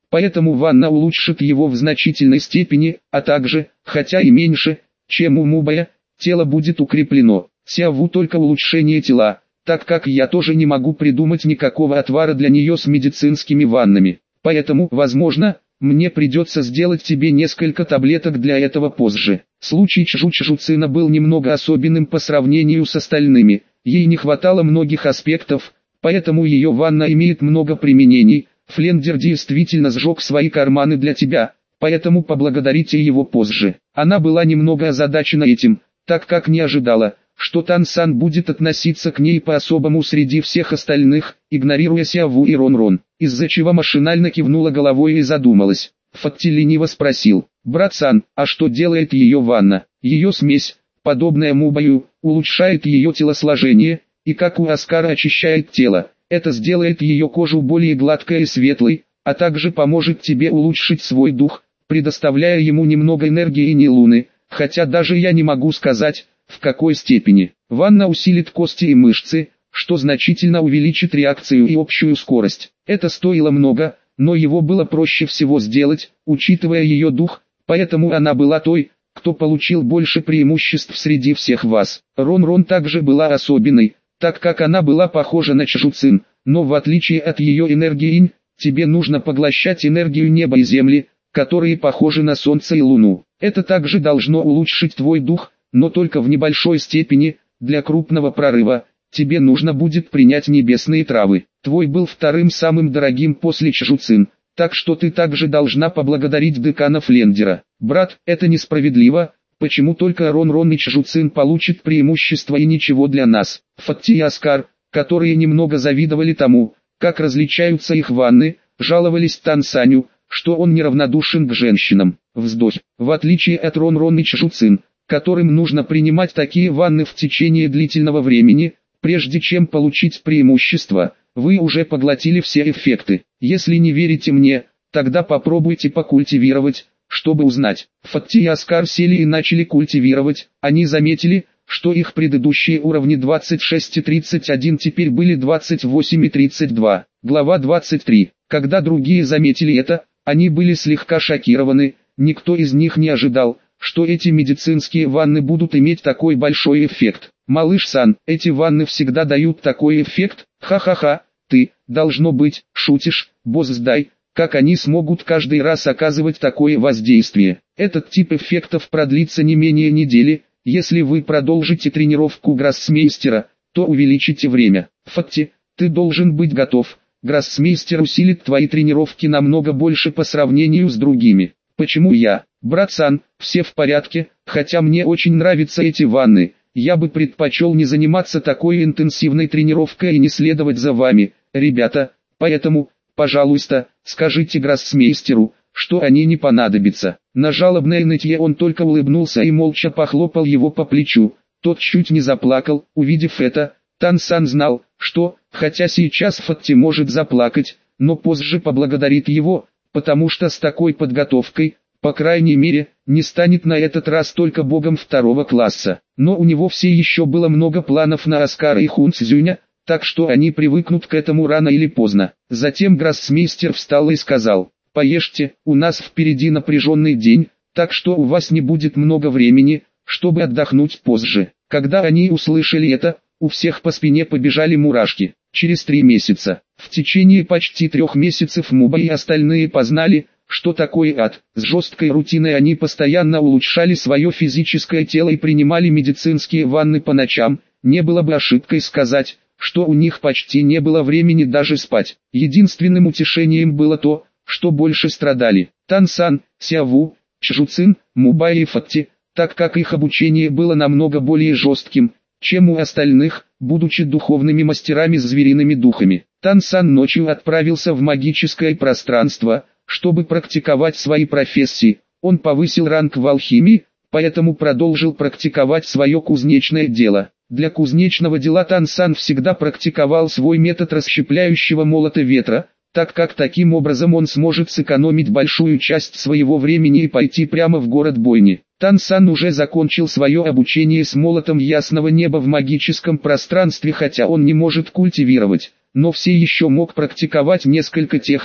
поэтому ванна улучшит его в значительной степени, а также, хотя и меньше, чем у Мубая, тело будет укреплено. Сяву только улучшение тела, так как я тоже не могу придумать никакого отвара для нее с медицинскими ваннами. Поэтому, возможно, мне придется сделать тебе несколько таблеток для этого позже. Случай Чжу-Чжуцина был немного особенным по сравнению с остальными. Ей не хватало многих аспектов, поэтому ее ванна имеет много применений. Флендер действительно сжег свои карманы для тебя, поэтому поблагодарите его позже. Она была немного озадачена этим, так как не ожидала, что Тан-сан будет относиться к ней по-особому среди всех остальных, игнорируя Сяву и Рон-Рон, из-за чего машинально кивнула головой и задумалась. Фатти лениво спросил: «Брат-сан, а что делает ее ванна?» Ее смесь, подобная Мубаю, улучшает ее телосложение, и как у Оскара очищает тело, это сделает ее кожу более гладкой и светлой, а также поможет тебе улучшить свой дух, предоставляя ему немного энергии Ни Луны, хотя даже я не могу сказать, в какой степени. Ванна усилит кости и мышцы, что значительно увеличит реакцию и общую скорость. Это стоило много, но его было проще всего сделать, учитывая ее дух, поэтому она была той, кто получил больше преимуществ среди всех вас. Рон-Рон также была особенной, так как она была похожа на Чжуцин, но в отличие от ее энергии инь, тебе нужно поглощать энергию неба и земли, которые похожи на солнце и луну. Это также должно улучшить твой дух, но только в небольшой степени. Для крупного прорыва тебе нужно будет принять небесные травы. Твой был вторым самым дорогим после Чжуцин, так что ты также должна поблагодарить декана Флендера. Брат, это несправедливо, почему только Рон-Рон и Чжуцин получат преимущество и ничего для нас? Фатти и Оскар, которые немного завидовали тому, как различаются их ванны, жаловались Тан-саню, что он неравнодушен к женщинам. Вздох. В отличие от Рон-Рон и Чжуцин, которым нужно принимать такие ванны в течение длительного времени, прежде чем получить преимущество, вы уже поглотили все эффекты. Если не верите мне, тогда попробуйте покультивировать, чтобы узнать. Фатти и Оскар сели и начали культивировать. Они заметили, что их предыдущие уровни двадцать шесть и тридцать один теперь были двадцать восемь и тридцать два. Глава двадцать три. Когда другие заметили это, они были слегка шокированы. Никто из них не ожидал, что эти медицинские ванны будут иметь такой большой эффект. Малыш-сан, эти ванны всегда дают такой эффект? Ха-ха-ха, ты, должно быть, шутишь, босс-дай, как они смогут каждый раз оказывать такое воздействие? Этот тип эффектов продлится не менее недели. Если вы продолжите тренировку гроссмейстера, то увеличите время. Фатти, ты должен быть готов. Гроссмейстер усилит твои тренировки намного больше по сравнению с другими. Почему я? Брат-сан, все в порядке, хотя мне очень нравятся эти ванны. Я бы предпочел не заниматься такой интенсивной тренировкой и не следовать за вами, ребята, поэтому, пожалуйста, скажите гроссмейстеру, что они не понадобятся. На жалобное нытье он только улыбнулся и молча похлопал его по плечу. Тот чуть не заплакал, увидев это. Тан-сан знал, что, хотя сейчас Фатти может заплакать, но позже поблагодарит его, потому что с такой подготовкой, по крайней мере, не станет на этот раз только богом второго класса. Но у него все еще было много планов на Оскара и Хун Цзюня, так что они привыкнут к этому рано или поздно. Затем гроссмейстер встал и сказал: «Поешьте, у нас впереди напряженный день, так что у вас не будет много времени, чтобы отдохнуть позже». Когда они услышали это, у всех по спине побежали мурашки. Через три месяца, в течение почти трех месяцев Муба и остальные познали, что такое ад. С жесткой рутиной они постоянно улучшали свое физическое тело и принимали медицинские ванны по ночам. Не было бы ошибкой сказать, что у них почти не было времени даже спать. Единственным утешением было то, что больше страдали Тан-сан, Сяву, Чжуцин, Муба и Фатти, так как их обучение было намного более жестким, чем у остальных, будучи духовными мастерами с звериными духами. Тан-сан ночью отправился в магическое пространство, чтобы практиковать свои профессии. Он повысил ранг в алхимии, поэтому продолжил практиковать свое кузнечное дело. Для кузнечного дела Тан-сан всегда практиковал свой метод расщепляющего молота ветра, так как таким образом он сможет сэкономить большую часть своего времени и пойти прямо в город бойни. Тан-сан уже закончил свое обучение с молотом ясного неба в магическом пространстве, хотя он не может культивировать, но все еще мог практиковать несколько техник,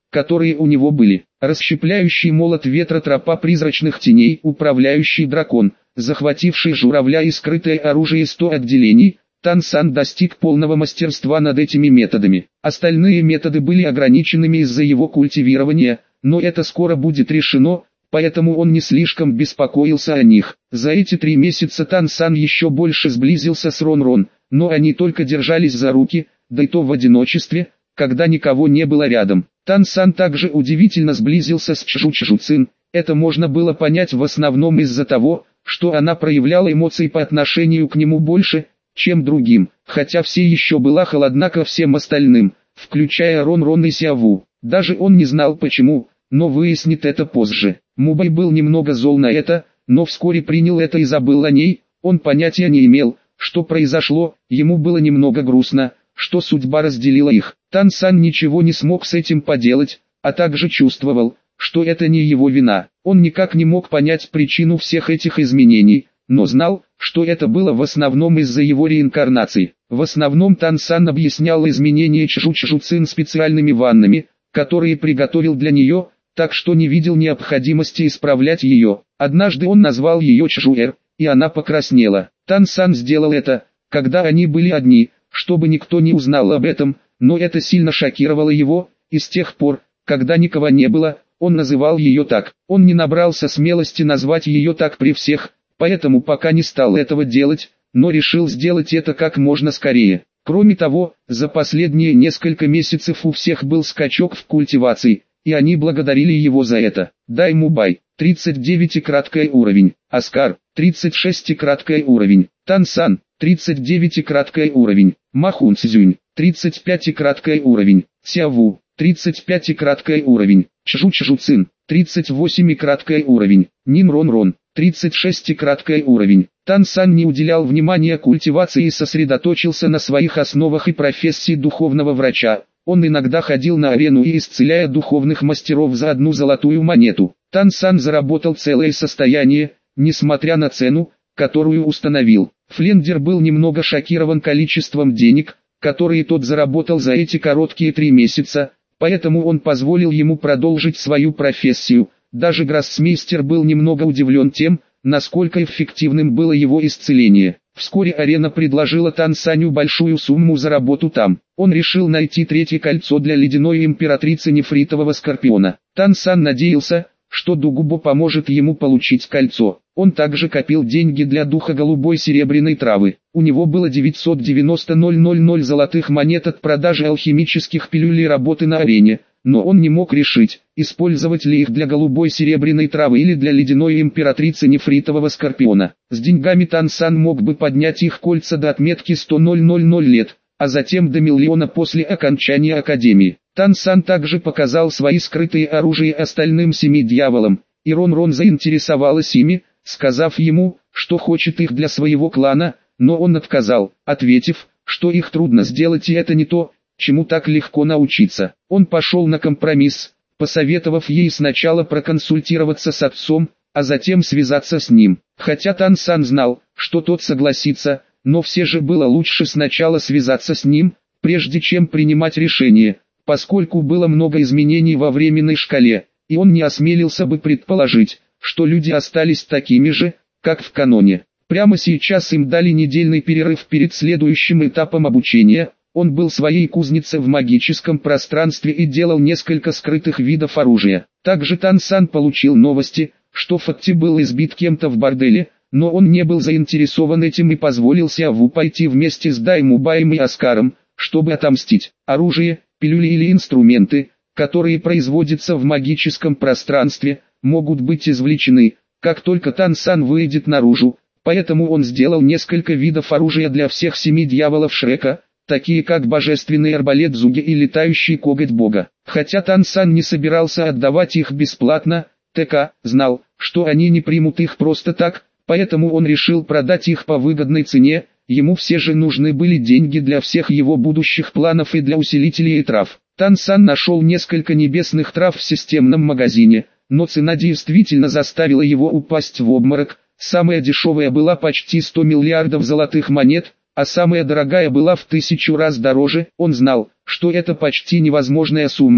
которые у него были. Расщепляющий молот ветра, тропа призрачных теней, управляющий дракон, захвативший журавля и скрытое оружие сто отделений. Тан Сан достиг полного мастерства над этими методами. Остальные методы были ограниченными из-за его культивирования, но это скоро будет решено, поэтому он не слишком беспокоился о них. За эти три месяца Тан Сан еще больше сблизился с Рон Рон, но они только держались за руки, да и то в одиночестве, когда никого не было рядом. Тан Сан также удивительно сблизился с Чжу Чжу Цин. Это можно было понять в основном из-за того, что она проявляла эмоции по отношению к нему больше, чем другим, хотя все еще была холодна ко всем остальным, включая Рон Рон и Сяву. Даже он не знал почему, но выяснит это позже. Мубай был немного зол на это, но вскоре принял это и забыл о ней. Он понятия не имел, что произошло, ему было немного грустно, что судьба разделила их. Тан Сан ничего не смог с этим поделать, а также чувствовал, что это не его вина. Он никак не мог понять причину всех этих изменений, но знал, что это было в основном из-за его реинкарнации. В основном Тан Сан объяснял изменения Чжу Чжу Цин специальными ваннами, которые приготовил для нее, так что не видел необходимости исправлять ее. Однажды он назвал ее Чжуэр, и она покраснела. Тан Сан сделал это, когда они были одни, чтобы никто не узнал об этом, но это сильно шокировало его, и с тех пор, когда никого не было, он называл ее так. Он не набрался смелости назвать ее так при всех, поэтому пока не стал этого делать, но решил сделать это как можно скорее. Кроме того, за последние несколько месяцев у всех был скачок в культивации, и они благодарили его за это. Дай Мубай, тридцать девять и краткий уровень, Оскар, тридцать шесть и краткий уровень, Тан Сан, тридцать девять и краткий уровень, Махун Цзюнь, тридцать пять и краткий уровень, Сяву, тридцать пять и краткий уровень, Чжу Чжу Цин, тридцать восемь и краткий уровень, Нин Рон Рон, тридцать шесть и краткий уровень. Тан Сан не уделял внимания культивации и сосредоточился на своих основах и профессии духовного врача. Он иногда ходил на арену и исцеляя духовных мастеров за одну золотую монету. Тан Сан заработал целое состояние, несмотря на цену, которую установил. Флендер был немного шокирован количеством денег, которые тот заработал за эти короткие три месяца, поэтому он позволил ему продолжить свою профессию. Даже гроссмейстер был немного удивлен тем, насколько эффективным было его исцеление. Вскоре арена предложила Тан Саню большую сумму за работу там. Он решил найти третье кольцо для ледяной императрицы нефритового скорпиона. Тан Сан надеялся, что Дугубо поможет ему получить кольцо. Он также копил деньги для духа голубой серебряной травы. У него было девятьсот девяносто тысяч золотых монет от продажи алхимических пилюль и работы на арене, но он не мог решить, использовать ли их для голубой серебряной травы или для ледяной императрицы нефритового скорпиона. С деньгами Тан Сан мог бы поднять их кольца до отметки сто тысяч лет, а затем до миллиона после окончания академии. Тан Сан также показал свои скрытые оружия остальным семи дьяволам, и Рон Рон заинтересовалась ими, сказав ему, что хочет их для своего клана, но он отказал, ответив, что их трудно сделать и это не то, чему так легко научиться. Он пошел на компромисс, посоветовав ей сначала проконсультироваться с отцом, а затем связаться с ним. Хотя Тан Сан знал, что тот согласится, но все же было лучше сначала связаться с ним, прежде чем принимать решение, поскольку было много изменений во временной шкале, и он не осмелился бы предположить, что люди остались такими же, как в каноне. Прямо сейчас им дали недельный перерыв перед следующим этапом обучения. Он был своей кузницей в магическом пространстве и делал несколько скрытых видов оружия. Также Тан Сан получил новости, что Фатти был избит кем-то в борделе, но он не был заинтересован этим и позволил Сяву пойти вместе с Дай Мубаем и Оскаром, чтобы отомстить. Оружие, пилюли или инструменты, которые производятся в магическом пространстве, могут быть извлечены, как только Тан Сан выйдет наружу, поэтому он сделал несколько видов оружия для всех семи дьяволов Шрека, такие как божественный арбалет Зуги и летающий коготь бога. Хотя Тан Сан не собирался отдавать их бесплатно, ТК знал, что они не примут их просто так, поэтому он решил продать их по выгодной цене. Ему все же нужны были деньги для всех его будущих планов и для усилителей и трав. Тан Сан нашел несколько небесных трав в системном магазине, но цена действительно заставила его упасть в обморок. Самая дешевая была почти сто миллиардов золотых монет, а самая дорогая была в тысячу раз дороже. Он знал, что это почти невозможная сумма,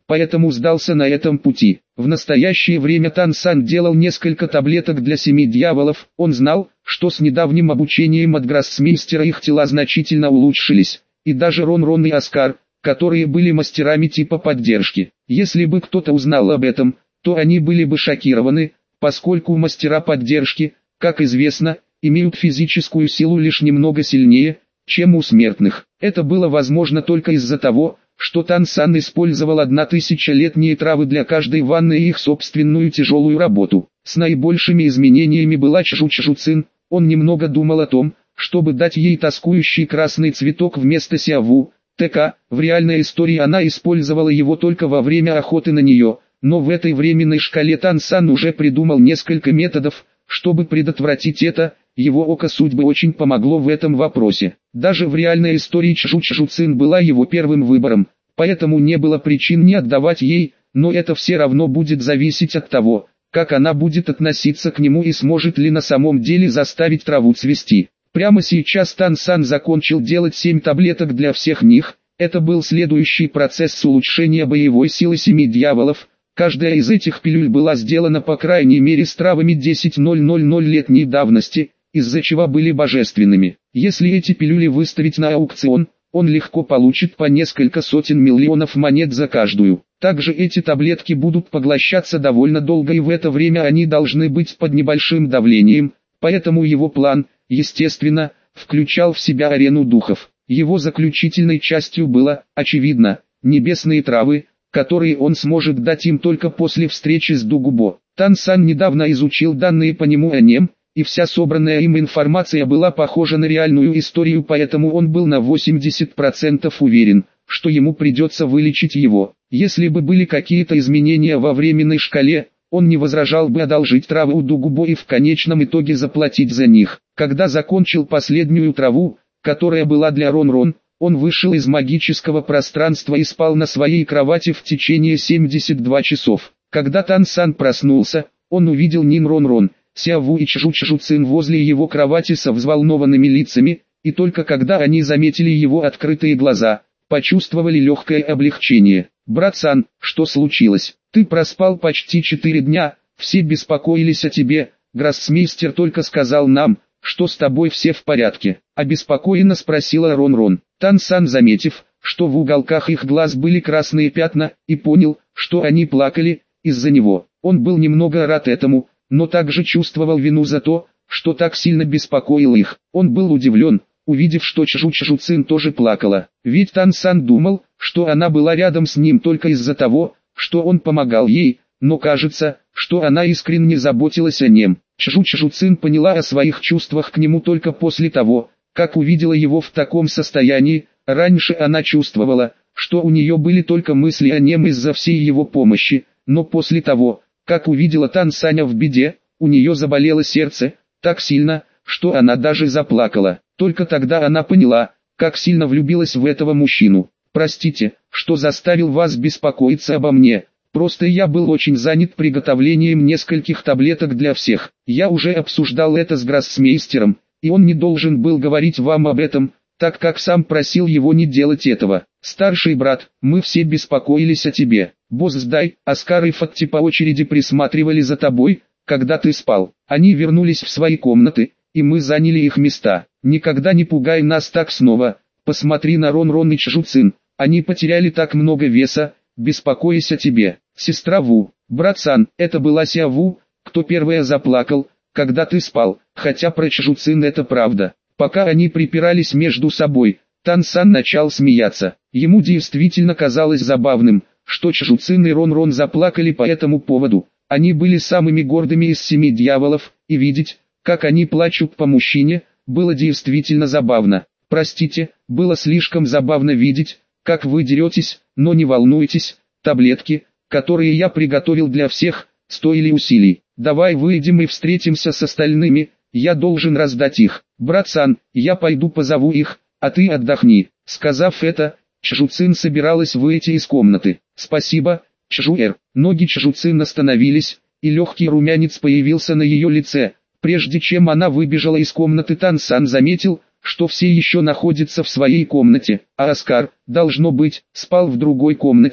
поэтому сдался на этом пути. В настоящее время Тан Сан делал несколько таблеток для семи дьяволов. Он знал, что с недавним обучением от гроссмейстера их тела значительно улучшились, и даже Рон Рон и Оскар, которые были мастерами типа поддержки. Если бы кто-то узнал об этом, то они были бы шокированы, поскольку мастера поддержки, как известно, имеют физическую силу лишь немного сильнее, чем у смертных. Это было возможно только из-за того, что Тан Сан использовал однотысячелетние травы для каждой ванны и их собственную тяжелую работу. С наибольшими изменениями была Чжу Чжу Цин. Он немного думал о том, чтобы дать ей тоскующий красный цветок вместо Сяову. ТК, в реальной истории она использовала его только во время охоты на нее, но в этой временной шкале Тан Сан уже придумал несколько методов, чтобы предотвратить это. Его око судьбы очень помогло в этом вопросе. Даже в реальной истории Чжу Чжу Цин была его первым выбором, поэтому не было причин не отдавать ей, но это все равно будет зависеть от того, как она будет относиться к нему и сможет ли на самом деле заставить траву цвести. Прямо сейчас Тан Сан закончил делать семь таблеток для всех них. Это был следующий процесс улучшения боевой силы семи дьяволов. Каждая из этих пилюль была сделана по крайней мере с травами десять тысяч летней давности, из-за чего были божественными. Если эти пилюли выставить на аукцион, он легко получит по несколько сотен миллионов монет за каждую. Также эти таблетки будут поглощаться довольно долго, и в это время они должны быть под небольшим давлением, поэтому его план, естественно, включал в себя арену духов. Его заключительной частью было, очевидно, небесные травы, которые он сможет дать им только после встречи с Дугубо. Тан Сан недавно изучил данные по нему о нем, и вся собранная им информация была похожа на реальную историю, поэтому он был на восемьдесят процентов уверен, что ему придется вылечить его. Если бы были какие-то изменения во временной шкале, он не возражал бы одолжить травы у Дугубо и в конечном итоге заплатить за них. Когда закончил последнюю траву, которая была для Рон Рон, он вышел из магического пространства и спал на своей кровати в течение семидесяти двух часов. Когда Тан Сан проснулся, он увидел Нин Рон Рон, Сяову и Чжу Чжу Цин возле его кровати со взволнованными лицами, и только когда они заметили его открытые глаза, почувствовали легкое облегчение. «Брат Сан, что случилось? Ты проспал почти четыре дня, все беспокоились о тебе, гроссмейстер только сказал нам, что с тобой все в порядке», — обеспокоенно спросила Рон Рон. Тан Сан, заметив, что в уголках их глаз были красные пятна, и понял, что они плакали из-за него. Он был немного рад этому, но также чувствовал вину за то, что так сильно беспокоил их. Он был удивлен, увидев, что Чжу Чжу Цин тоже плакала. Ведь Тан Сан думал, что она была рядом с ним только из-за того, что он помогал ей, но кажется, что она искренне заботилась о нем. Чжу Чжу Цин поняла о своих чувствах к нему только после того, как увидела его в таком состоянии. Раньше она чувствовала, что у нее были только мысли о нем из-за всей его помощи, но после того, как увидела Тан Саня в беде, у нее заболело сердце, так сильно, что она даже заплакала. Только тогда она поняла, как сильно влюбилась в этого мужчину. «Простите, что заставил вас беспокоиться обо мне, просто я был очень занят приготовлением нескольких таблеток для всех. Я уже обсуждал это с гроссмейстером, и он не должен был говорить вам об этом, так как сам просил его не делать этого. Старший брат, мы все беспокоились о тебе. Боздай, Оскар и Фатти по очереди присматривали за тобой, когда ты спал. Они вернулись в свои комнаты, и мы заняли их места. Никогда не пугай нас так снова. Посмотри на Рон Рон и Чжу Цин, они потеряли так много веса, беспокоясь о тебе. Сестра Ву, брат Сан, это была Сяову, кто первая заплакал, когда ты спал, хотя про Чжу Цин это правда». Пока они припирались между собой, Тан Сан начал смеяться. Ему действительно казалось забавным, что Чжу Цин и Рон Рон заплакали по этому поводу. Они были самыми гордыми из семи дьяволов, и видеть, как они плачут по мужчине, было действительно забавно. Простите, было слишком забавно видеть, как вы деретесь, но не волнуйтесь, таблетки, которые я приготовил для всех, стоили усилий. Давай выйдем и встретимся с остальными, я должен раздать их. Брат Сан, я пойду позову их, а ты отдохни. Сказав это, Чжу Цин собиралась выйти из комнаты. Спасибо, Чжуэр. Ноги Чжу Цин остановились, и легкий румянец появился на ее лице. Прежде чем она выбежала из комнаты, Тан Сан заметил, что все еще находятся в своей комнате, а Оскар, должно быть, спал в другой комнате,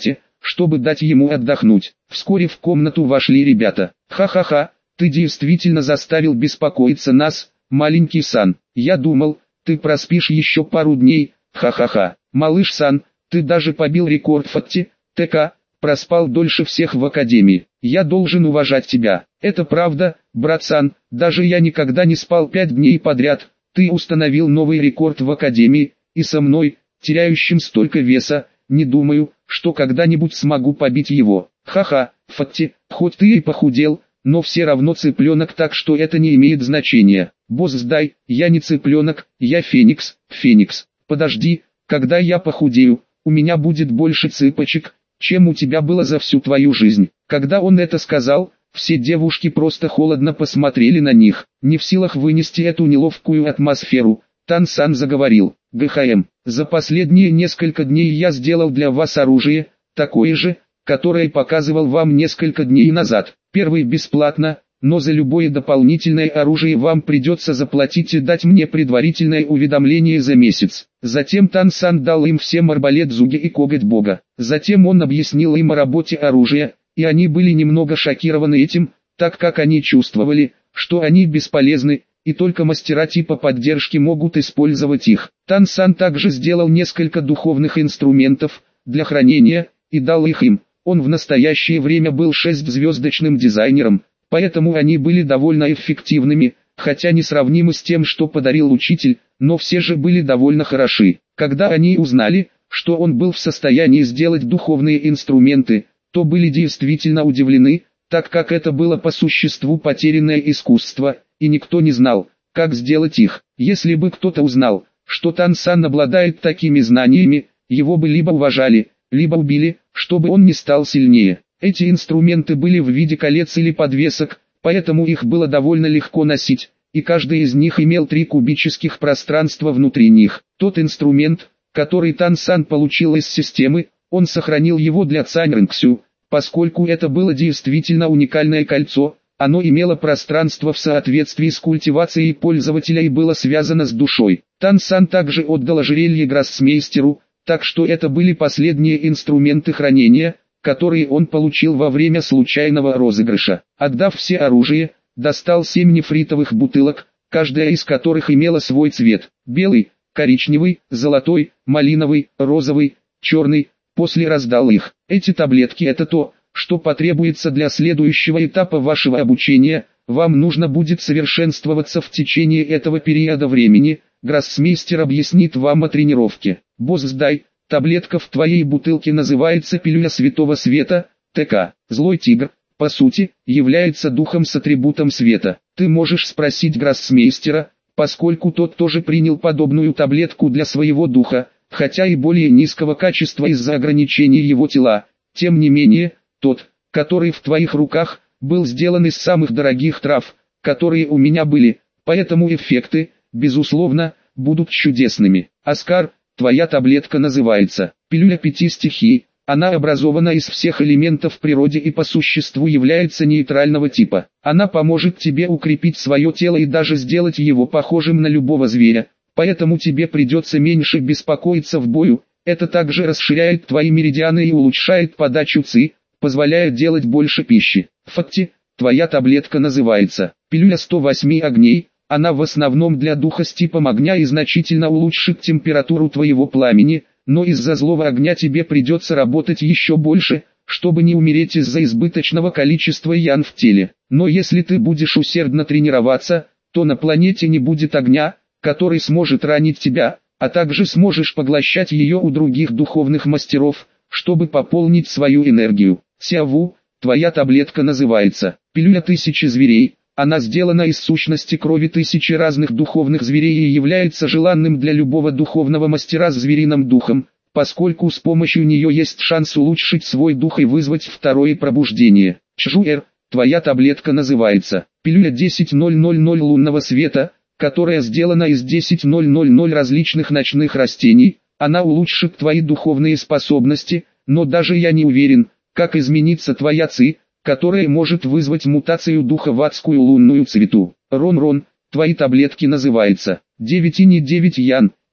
чтобы дать ему отдохнуть. Вскоре в комнату вошли ребята. «Ха-ха-ха, ты действительно заставил беспокоиться нас, маленький Сан. Я думал, ты проспишь еще пару дней, ха-ха-ха. Малыш Сан, ты даже побил рекорд Фатти, ТК, проспал дольше всех в академии. Я должен уважать тебя. Это правда, брат Сан, даже я никогда не спал пять дней подряд. Ты установил новый рекорд в академии, и со мной, теряющим столько веса, не думаю, что когда-нибудь смогу побить его. Ха-ха, Фатти, хоть ты и похудел, но все равно цыпленок, так что это не имеет значения. Босс, сдай, я не цыпленок, я Феникс, Феникс. Подожди, когда я похудею, у меня будет больше цыпочек, чем у тебя было за всю твою жизнь. Когда он это сказал, все девушки просто холодно посмотрели на них. Не в силах вынести эту неловкую атмосферу, Тан Сан заговорил. ГХМ, за последние несколько дней я сделал для вас оружие, такое же, которое показывал вам несколько дней назад. Первый бесплатно, но за любое дополнительное оружие вам придется заплатить и дать мне предварительное уведомление за месяц. Затем Тан Сан дал им всем арбалет Зуги и коготь бога. Затем он объяснил им о работе оружия, и они были немного шокированы этим, так как они чувствовали, что они бесполезны, и только мастера типа поддержки могут использовать их. Тан Сан также сделал несколько духовных инструментов для хранения, и дал их им. Он в настоящее время был шестизвездочным дизайнером, поэтому они были довольно эффективными, хотя не сравнимы с тем, что подарил учитель, но все же были довольно хороши. Когда они узнали, что он был в состоянии сделать духовные инструменты, то были действительно удивлены, так как это было по существу потерянное искусство, и никто не знал, как сделать их. Если бы кто-то узнал, что Тан Сан обладает такими знаниями, его бы либо уважали, либо убили, чтобы он не стал сильнее. Эти инструменты были в виде колец или подвесок, поэтому их было довольно легко носить, и каждый из них имел три кубических пространства внутри них. Тот инструмент, который Тан Сан получил из системы, он сохранил его для Цань Рэнксю, поскольку это было действительно уникальное кольцо. Оно имело пространство в соответствии с культивацией пользователя и было связано с душой. Тан Сан также отдал ожерелье гроссмейстеру, так что это были последние инструменты хранения, которые он получил во время случайного розыгрыша. Отдав все оружие, достал семь нефритовых бутылок, каждая из которых имела свой цвет: белый, коричневый, золотой, малиновый, розовый, черный. После раздал их. Эти таблетки — это то, что потребуется для следующего этапа вашего обучения. Вам нужно будет совершенствоваться в течение этого периода времени. Гроссмейстер объяснит вам о тренировке. Босс, сдай, таблетка в твоей бутылке называется пилюля Святого Света, ТК. Злой тигр, по сути, является духом с атрибутом света. Ты можешь спросить гроссмейстера, поскольку тот тоже принял подобную таблетку для своего духа, хотя и более низкого качества из-за ограничений его тела. Тем не менее, тот, который в твоих руках, был сделан из самых дорогих трав, которые у меня были, поэтому эффекты, безусловно, будут чудесными. Оскар, твоя таблетка называется пилюля пяти стихий. Она образована из всех элементов в природе и по существу является нейтрального типа. Она поможет тебе укрепить свое тело и даже сделать его похожим на любого зверя, поэтому тебе придется меньше беспокоиться в бою. Это также расширяет твои меридианы и улучшает подачу ци, позволяя делать больше пищи. Фатти, твоя таблетка называется пилюля сто восемь огней. Она в основном для духа с типом огня и значительно улучшит температуру твоего пламени, но из-за злого огня тебе придется работать еще больше, чтобы не умереть из-за избыточного количества ян в теле. Но если ты будешь усердно тренироваться, то на планете не будет огня, который сможет ранить тебя, а также сможешь поглощать ее у других духовных мастеров, чтобы пополнить свою энергию. Сяву, твоя таблетка называется пилюля тысячи зверей. Она сделана из сущности крови тысячи разных духовных зверей и является желанным для любого духовного мастера с звериным духом, поскольку с помощью нее есть шанс улучшить свой дух и вызвать второе пробуждение. Чжуэр, твоя таблетка называется пилюля десять тысяч лунного света, которая сделана из десять тысяч различных ночных растений. Она улучшит твои духовные способности, но даже я не уверен, как изменится твоя ци, которая может вызвать мутацию духа в адскую лунную цвету. Рон-Рон, твои таблетки называется девять и не девять ян,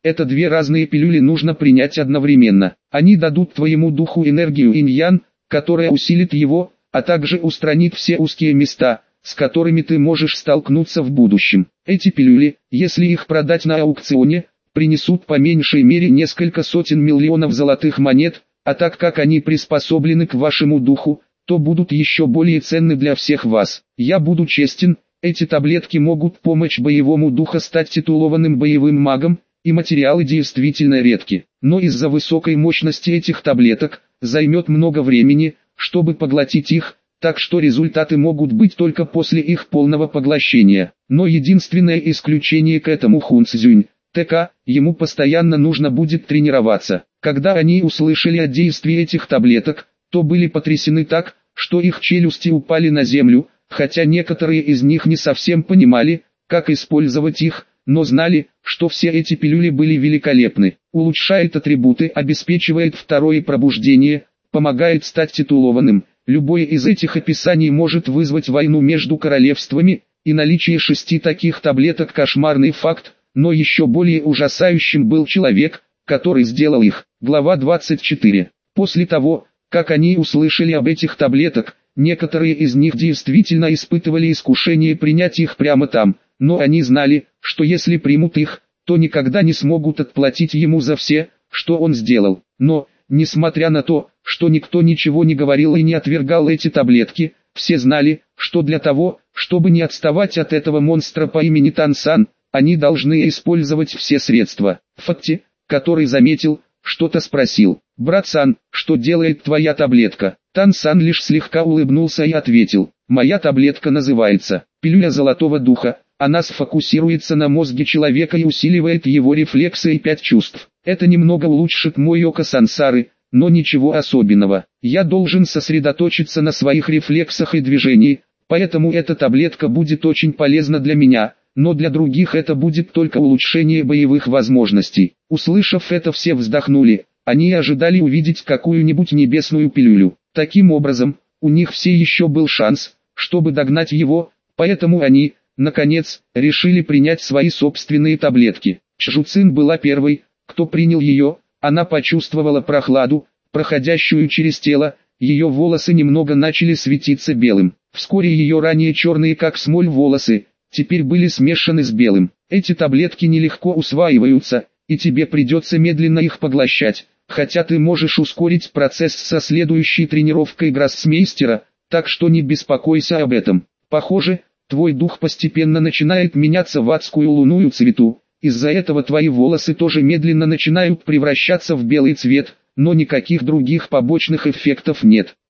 Это две разные пилюли, нужно принять одновременно. Они дадут твоему духу энергию инь-ян, которая усилит его, а также устранит все узкие места, с которыми ты можешь столкнуться в будущем. Эти пилюли, если их продать на аукционе, принесут по меньшей мере несколько сотен миллионов золотых монет, а так как они приспособлены к вашему духу, то будут еще более ценны для всех вас. Я буду честен, эти таблетки могут помочь боевому духу стать титулованным боевым магом, и материалы действительно редки. Но из-за высокой мощности этих таблеток, займет много времени, чтобы поглотить их, так что результаты могут быть только после их полного поглощения. Но единственное исключение к этому Хун Цзюнь, ТК, ему постоянно нужно будет тренироваться. Когда они услышали о действии этих таблеток, то были потрясены так, что их челюсти упали на землю, хотя некоторые из них не совсем понимали, как использовать их, но знали, что все эти пилюли были великолепны. Улучшает атрибуты, обеспечивает второе пробуждение, помогает стать титулованным. Любое из этих описаний может вызвать войну между королевствами, и наличие шести таких таблеток кошмарный факт, но еще более ужасающим был человек, который сделал их. Глава двадцать четыре. После того, как они услышали об этих таблеток, некоторые из них действительно испытывали искушение принять их прямо там, но они знали, что если примут их, то никогда не смогут отплатить ему за все, что он сделал. Но, несмотря на то, что никто ничего не говорил и не отвергал эти таблетки, все знали, что для того, чтобы не отставать от этого монстра по имени Тан Сан, они должны использовать все средства. Фатти, который заметил, что-то спросил: «Брат Сан, что делает твоя таблетка?» Тан Сан лишь слегка улыбнулся и ответил: «Моя таблетка называется «Пилюля Золотого Духа». Она сфокусируется на мозге человека и усиливает его рефлексы и пять чувств. Это немного улучшит мой око сансары, но ничего особенного. Я должен сосредоточиться на своих рефлексах и движении, поэтому эта таблетка будет очень полезна для меня, но для других это будет только улучшение боевых возможностей». Услышав это, все вздохнули. Они ожидали увидеть какую-нибудь небесную пилюлю. Таким образом, у них все еще был шанс, чтобы догнать его, поэтому они, наконец, решили принять свои собственные таблетки. Чжу Цин была первой, кто принял ее. Она почувствовала прохладу, проходящую через тело, ее волосы немного начали светиться белым. Вскоре ее ранее черные как смоль волосы, теперь были смешаны с белым. Эти таблетки нелегко усваиваются, и тебе придется медленно их поглощать, хотя ты можешь ускорить процесс со следующей тренировкой гроссмейстера, так что не беспокойся об этом. Похоже, твой дух постепенно начинает меняться в адскую лунную цвету, из-за этого твои волосы тоже медленно начинают превращаться в белый цвет, но никаких других побочных эффектов нет.